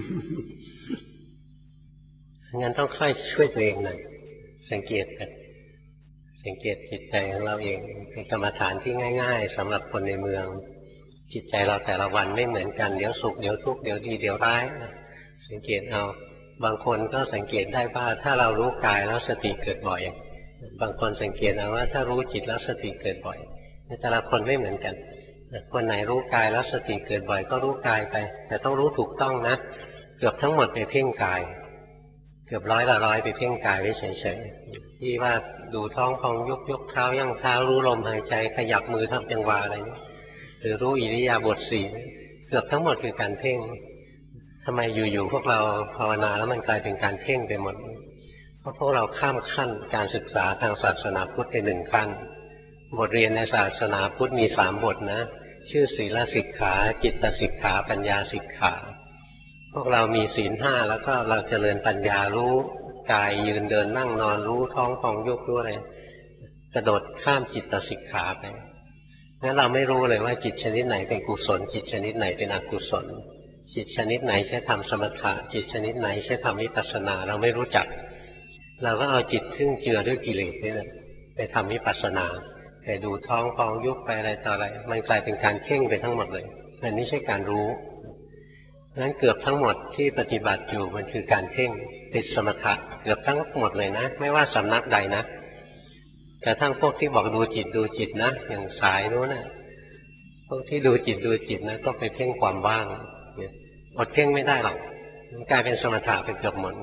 งั้นต้องค่อยช่วยตัวเองหน่อยสังเกตกันสังเกตจิตใจของเราเองเป็นกรรมฐานที่ง่ายๆสำหรับคนในเมืองจิตใจเราแต่ละวันไม่เหมือนกันเดี๋ยวสุขเดี๋ยวทุกข์เดี๋ยวดีเดี๋ยวร้ายสังเกตเอาบางคนก็สังเกตได้ว่าถ้าเรารู้กายแล้วสติเกิดบ่อยบางคนสังเกตเอาว่าถ้ารู้จิตแล้วสติเกิดบ่อยแต่ละคนไม่เหมือนกันคนไหนรู้กายแล้วสติเกิดบ่อยก็รู้กายไปแต่ต้องรู้ถูกต้องนะเกือบทั้งหมดไปเพ่งกายเกือบร้อยละร้อยไปเพ่งกายไว้เฉยๆที่ว่าดูท้องพองยุบยกเท้าย่างเท้ารู้ลมหายใจขยับมือทำจังหวะอะไรนี้หรือรู้อิริยาบถสี่เกือบทั้งหมดคือการเพ่งทำไมอยู่ๆพวกเราภาวนาแล้วมันกลายเป็นการเพ่งไปหมดเพราะพวกเราข้ามขั้นการศึกษาทางศาสนาพุทธไปหนึ่งขั้นบทเรียนในศาสนาพุทธมีสามบทนะชื่อศีลสิกขาจิตสิกขาปัญญาสิกขาพวกเรามีศีลห้าแล้วก็เราเจริญปัญญารู้กายยืนเดินนั่งนอนรู้ท้องพองยุบรู้อะไรกระโดดข้ามจิตสิกขาไปงั้นเราไม่รู้เลยว่าจิตชนิดไหนเป็นกุศลจิตชนิดไหนเป็นอกุศลจิตชนิดไหนใช้ทำสมถะจิตชนิดไหนใช้ทำวิปัสสนาเราไม่รู้จักเราก็เอาจิตซึ่งเจือด้วยกิเลสนี่แหละไปทำวิปัสสนาไปดูท้องพองยุบไปอะไรต่ออะไรมันกลายเป็นการเพ่งไปทั้งหมดเลยมันไม่ใช่การรู้นั้นเกือบทั้งหมดที่ปฏิบัติอยู่มันคือการเพ่งติดสมถะเกือบทั้งหมดเลยนะไม่ว่าสำนักใดนะกระทั่งพวกที่บอกดูจิตดูจิตนะอย่างสายโน้นนะพวกที่ดูจิตดูจิตนะก็ไปเพ่งความว่างอดเพ่งไม่ได้หรอกมันกลายเป็นสมถะไปเกือบหมด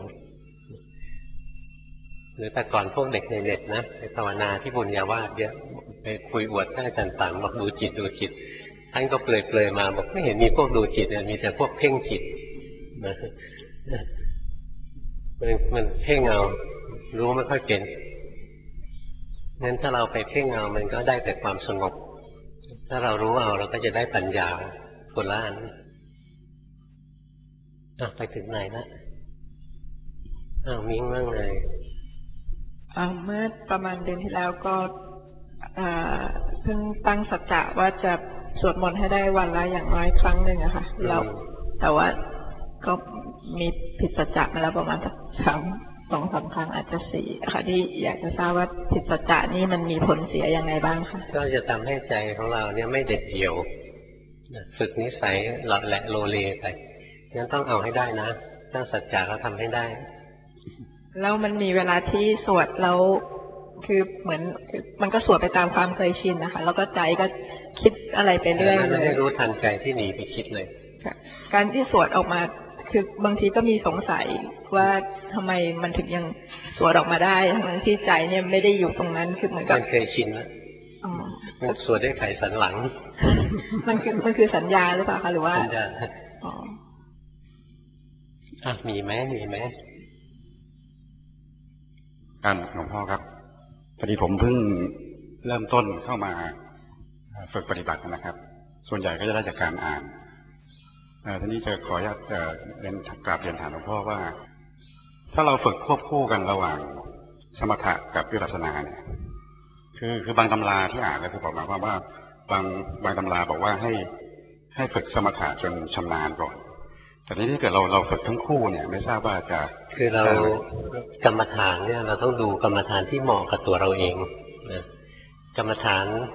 หรือแต่ก่อนพวกเด็กในเน็ตนะไปภาวนาที่บุญญาวาสเยอะไปคุยอวดท่านอาจารย์ต่างบอกดูจิตดูจิตท่านก็เปลยๆมาบอกไม่เห็นมีพวกดูจิตมีแต่พวกเพ่งจิตนะมันมันเพ่งเอารู้ไม่ค่อยเป็นงั้นถ้าเราไปเพ่งเอามันก็ได้แต่ความสงบถ้าเรารู้เอาเราก็จะได้ปัญญาคนละอันอ่ะไปถึงไหนนะอ้าวมิ้งบ้างเลย
เมื่อประมาณเดือนที่แล้วก็เพิ่งตั้งสัจจะว่าจะสวดมนต์ให้ได้วันละอย่างน้อยครั้งหนึ่งอะค่ะแล้วแต่ว่าก็มีผิดสัจจะมาแล้วประมาณสักสามสองสามครั้งอาจจะสี่ค่ะที่อยากจะทราบว่าผิดสัจจะนี้มันมีผลเสียยังไงบ้างคะ
ก็จะทำให้ใจของเราเนี่ยไม่เด็ดเดี่ยวฝึกนิสัยหล่อแหละโลเลไปงั้นต้องเอาให้ได้นะตั้งสัจจะแล้วทำให้ได้
แล้วมันมีเวลาที่สวดแล้วคือเหมือนมันก็สวดไปตามความเคยชินนะคะแล้วก็ใจก็คิดอะไรไปเรื่อยเลย
ไม่รู้ทันใจที่หนีไปคิดเลย
การที่สวดออกมาคือบางทีก็มีสงสัยว่าทำไมมันถึงยังสวดออกมาได้ทั้งที่ใจเนี่ยไม่ได้อยู่ตรงนั้นคือเหมือนกับ
เคยชินแล้วสวดด้วยไขสันหลัง
มันคือมันคือสัญญาหรือเปล่าคะหรือว่า
สัญญาอ๋อมีไหมมีไหม
การหลวงพ่อครับพอดีผมเพิ่งเริ่มต้นเข้ามาฝึกปฏิบัตินะครับ ส่วนใหญ่ก็จะได้จากการอ่านทีนี้จะขออนุญาตเรียนกราบเรียนถามหลวงพ่อว่าถ้าเราฝึกควบคู่กันระหว่างสมถะกับวิปัสสนาเนี่ยคือคือบางตำราที่อ่านแล้วคือบอกมาว่าบางบางตำราบอกว่าให้ให้ฝึกสมถะจนชำนาญก่อนแต่ทีนี้ถ้าเกิดเราเราฝึกทั้งคู่เนี่ยไม่ทราบว่าจะ
คือเรากรรมฐานเนี่ยเราต้องดูกรรมฐานที่เหมาะกับตัวเราเองนะกรรมฐาน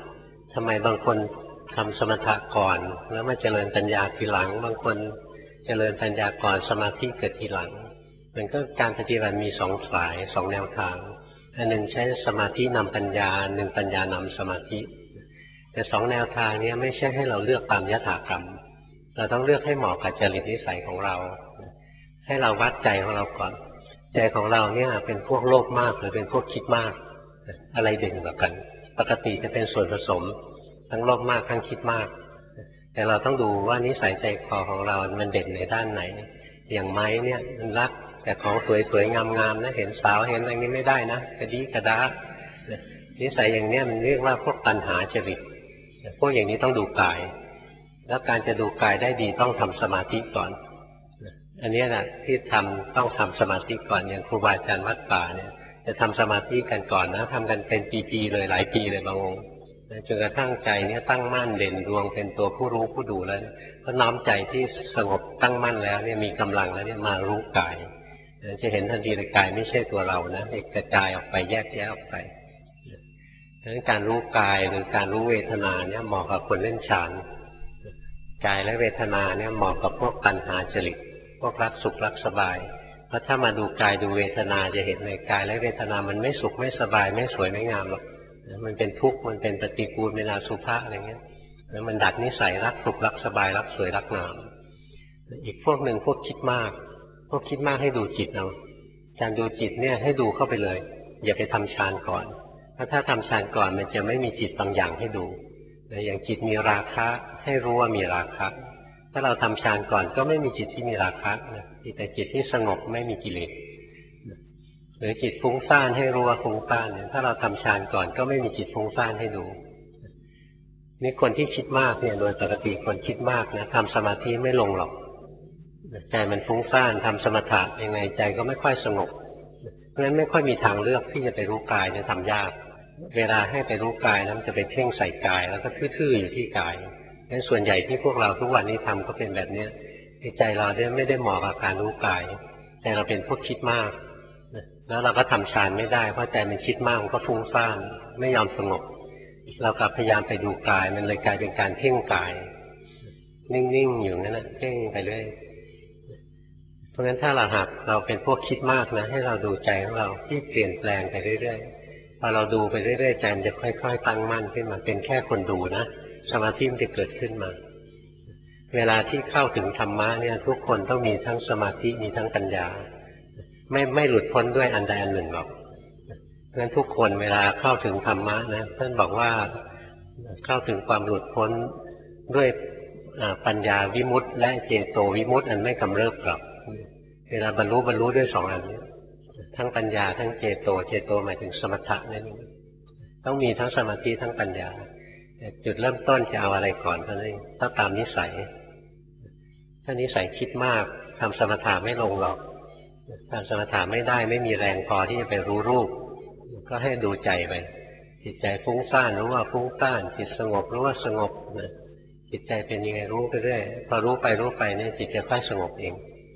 ทำไมบางคนทำสมถะก่อนแล้วมาเจริญปัญญาทีหลังบางคนเจริญปัญญาก่อนสมาธิเกิดทีหลังมันก็การปฏิบัติมีสองสายสองแนวทางอันหนึ่งใช้สมาธินำปัญญาหนึ่งปัญญานำสมาธิแต่สองแนวทางนี้ไม่ใช่ให้เราเลือกตามยถากรรมเราต้องเลือกให้เหมาะกับจริตนิสัยของเราให้เราวัดใจของเราก่อนใจของเราเนี่ยเป็นพวกโลภมากหรือเป็นพวกคิดมากอะไรเด่นกว่ากันปกติจะเป็นส่วนผสมทั้งโลภมากทั้งคิดมากแต่เราต้องดูว่านิสัยใจคอของเรามันเด่นในด้านไหนอย่างไม้เนี่ยมันรักแต่ของสวยๆงามๆนะเห็นสาวเห็นอะไรนี้ไม่ได้นะกระดีกระดานิสัยอย่างเนี้ยมันเรียกว่าพวกตัณหาจริตพวกอย่างนี้ต้องดูกายแล้วการจะดูกายได้ดีต้องทำสมาธิก่อนอันนี้แหละที่ทำต้องทำสมาธิก่อนอย่างครูบาอาจารย์วัดป่าเนี่ยจะทำสมาธิกันก่อนนะทำกันเป็นปีๆเลยหลายปีเลยบางองค์จนกระทั่งใจเนี่ยตั้งมั่นเด่นดวงเป็นตัวผู้รู้ผู้ดูแล้วก็น้อมใจที่สงบตั้งมั่นแล้วเนี่ยมีกำลังแล้วเนี่ยมารู้กายจะเห็นทันทีเลยกายไม่ใช่ตัวเรานะกระจายออกไปแยกแยะออกไปดังนั้นการรู้กายหรือการรู้เวทนาเนี่ยเหมาะกับคนเล่นฌานกายและเวทนาเนี่ยเหมาะกับพวกตัณหาจริตพวกรักสุขรักสบายเพราะถ้ามาดูกายดูเวทนาจะเห็นในกายและเวทนามันไม่สุขไม่สบายไม่สวยไม่งามหรอกมันเป็นทุกข์มันเป็นปฏิกูลเป็นอสุภะอะไรเงี้ยแล้วมันดัดนิสัยรักสุขรักสบายรักสวยรักงามอีกพวกหนึ่งพวกคิดมากพวกคิดมากให้ดูจิตเอาการดูจิตเนี่ยให้ดูเข้าไปเลยอย่าไปทำฌานก่อนเพราะถ้าทำฌานก่อนมันจะไม่มีจิตบางอย่างให้ดูอย่างจิตมีราคะให้รู้ว่ามีราคะถ้าเราทำฌานก่อนก็ไม่มีจิตที่มีราคะมีแต่จิตที่สงบไม่มีกิเลสหรือจิตฟุ้งซ่านให้รู้ว่าฟุ้งซ่านถ้าเราทำฌานก่อนก็ไม่มีจิตฟุ้งซ่านให้ดูนี่คนที่คิดมากเนี่ยโดยปกติคนคิดมากนะทำสมาธิไม่ลงหรอกใจมันฟุ้งซ่านทำสมถะยังไงใจก็ไม่ค่อยสงบเพราะฉะนั้นไม่ค่อยมีทางเลือกที่จะไปรู้กายจะทำยากเวลาให้ไปรู้กายนั้นจะไปเพ่งใส่กายแล้วก็ทื่อๆอยู่ที่กายงั้นส่วนใหญ่ที่พวกเราทุกวันนี้ทำก็เป็นแบบนี้ใจเราเนี่ยไม่ได้เหมาะกับการรู้กายใจเราเป็นพวกคิดมากแล้วเราก็ทำฌานไม่ได้เพราะใจมันคิดมากมันก็ฟุ้งซ่านไม่ยอมสงบเรากลับพยายามไปดูกายมันเลยกลายเป็นการเพ่งกายนิ่งๆอยู่นั่นแหละเพ่งไปเรื่อยเพราะฉะนั้นถ้าเราหักเราเป็นพวกคิดมากนะให้เราดูใจของเราที่เปลี่ยนแปลงไปเรื่อยๆพอเราดูไปเรื่อยๆใจมันจะค่อยๆตั้งมั่นขึ้นมาเป็นแค่คนดูนะสมาธิมันจะเกิดขึ้นมาเวลาที่เข้าถึงธรรมะเนี่ยทุกคนต้องมีทั้งสมาธิมีทั้งปัญญาไม่ไม่หลุดพ้นด้วยอันใดอันหนึ่งหรอกเพราะฉะนั้นทุกคนเวลาเข้าถึงธรรมะนะท่านบอกว่าเข้าถึงความหลุดพ้นด้วยปัญญาวิมุตติและเจโตวิมุตติอันไม่กำเริบหรอกเวลาบรรลุบรรลุด้วยสองอันนี้ทั้งปัญญาทั้งเจโตเจโตหมายถึงสมถะนั่นเองต้องมีทั้งสมาธิทั้งปัญญาจุดเริ่มต้นจะเอาอะไรก่อนเท่านั้นเองต้องตามนิสัยถ้านิสัยคิดมากทำสมถะไม่ลงหรอกทำสมถะไม่ได้ไม่มีแรงพอที่จะไปรู้รูปก็ให้ดูใจไปจิตใจฟุ้งซ่านรู้ว่าฟุ้งซ่านจิตสงบรู้ว่าสงบนะจิตใจเป็นยังไงรู้ไปเรื่อยพอรู้ไปรู้ไปเนี่ยจิตจะค่อยสงบเอง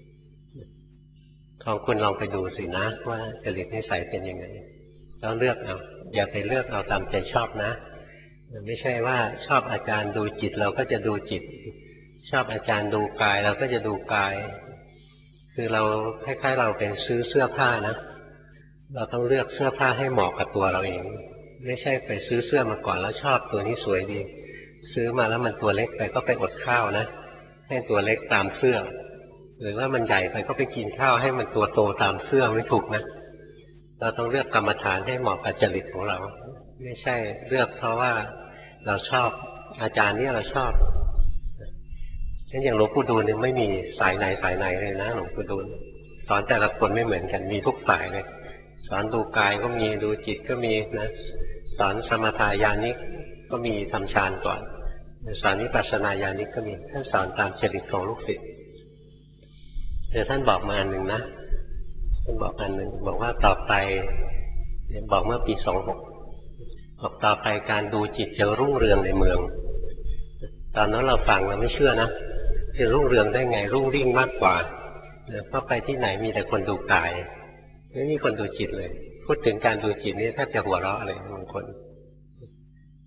ของคุณลองไปดูสินะว่าจริตนิสัยเป็นยังไงแล้วเลือกเอาอย่าไปเลือกเอาตามใจชอบนะไม่ใช่ว่าชอบอาจารย์ดูจิตเราก็จะดูจิตชอบอาจารย์ดูกายเราก็จะดูกายคือเราคล้ายๆเราเป็นซื้อเสื้อผ้านะเราต้องเลือกเสื้อผ้าให้เหมาะกับตัวเราเองไม่ใช่ไปซื้อเสื้อมาก่อนแล้วชอบตัวนี้สวยดีซื้อมาแล้วมันตัวเล็กไปก็ไปอดข้าวนะให้ตัวเล็กตามเสื้อหรือว่ามันใหญ่ไปก็ไปกินข้าวให้มันตัวโตตามเสื้อไม่ถูกนะเราต้องเลือกกรรมฐานให้เหมาะกับจริตของเราไม่ใช่เลือกเพราะว่าเราชอบอาจารย์เนี่ยเราชอบเช่นอย่างหลวงปู่ดูลเนี่ยไม่มีสายไหนสายไหนเลยนะหลวงปู่ดูลสอนแต่ละคนไม่เหมือนกันมีทุกสายเลยสอนดูกายก็มีดูจิตก็มีนะสอนสมถายานิกก็มีทำฌานก่อนสอนวิปัสสนาญาณิกก็มีท่านสอนตามจริตของลูกศิษย์แต่ท่านบอกมาอันหนึ่งนะท่านบอกอันหนึ่งบอกว่าต่อไปบอกเมื่อปีสองหกบอกต่อไปการดูจิตจะรุ่งเรืองในเมืองตอนนั้นเราฟังเราไม่เชื่อนะจะรุ่งเรืองได้ไงรุ่งริ่งมากกว่าเพราะไปที่ไหนมีแต่คนดูกายไม่มีคนดูจิตเลยพูดถึงการดูจิตนี่แทบจะหัวเราะเลยบางคน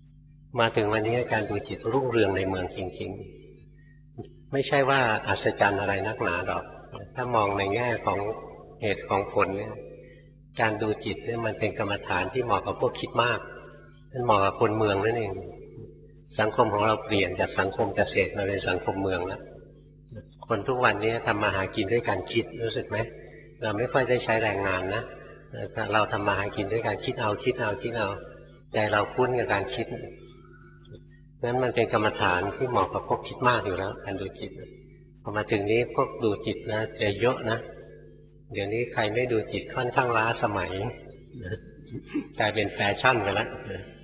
มาถึงวันนี้การดูจิตรุ่งเรืองในเมืองจริงๆไม่ใช่ว่าอัศจรรย์อะไรนักหนาหรอกถ้ามองในแง่ของเหตุของผลเนี่ยการดูจิตเนี่ยมันเป็นกรรมฐานที่เหมาะกับพวกคิดมากมันเหมาะกับคนเมืองนั่นเองสังคมของเราเปลี่ยนจากสังคมเกษตรมาเป็นสังคมเมืองแล้วคนทุกวันนี้ทำมาหากินด้วยการคิดรู้สึกไหมเราไม่ค่อยได้ใช้แรงงานนะเราทำมาหากินด้วยการคิดเอาคิดเอาคิดเอาใจเราคุ้นกับการคิดนั้นมันเป็นกรรมฐานที่เหมาะกับพวกคิดมากอยู่แล้วการดูจิตพอมาถึงนี้พวกดูจิตนะจะเยอะนะเดี๋ยวนี้ใครไม่ดูจิตค่อนข้างล้าสมัยกลายเป็นแฟชั่นไปแล้ว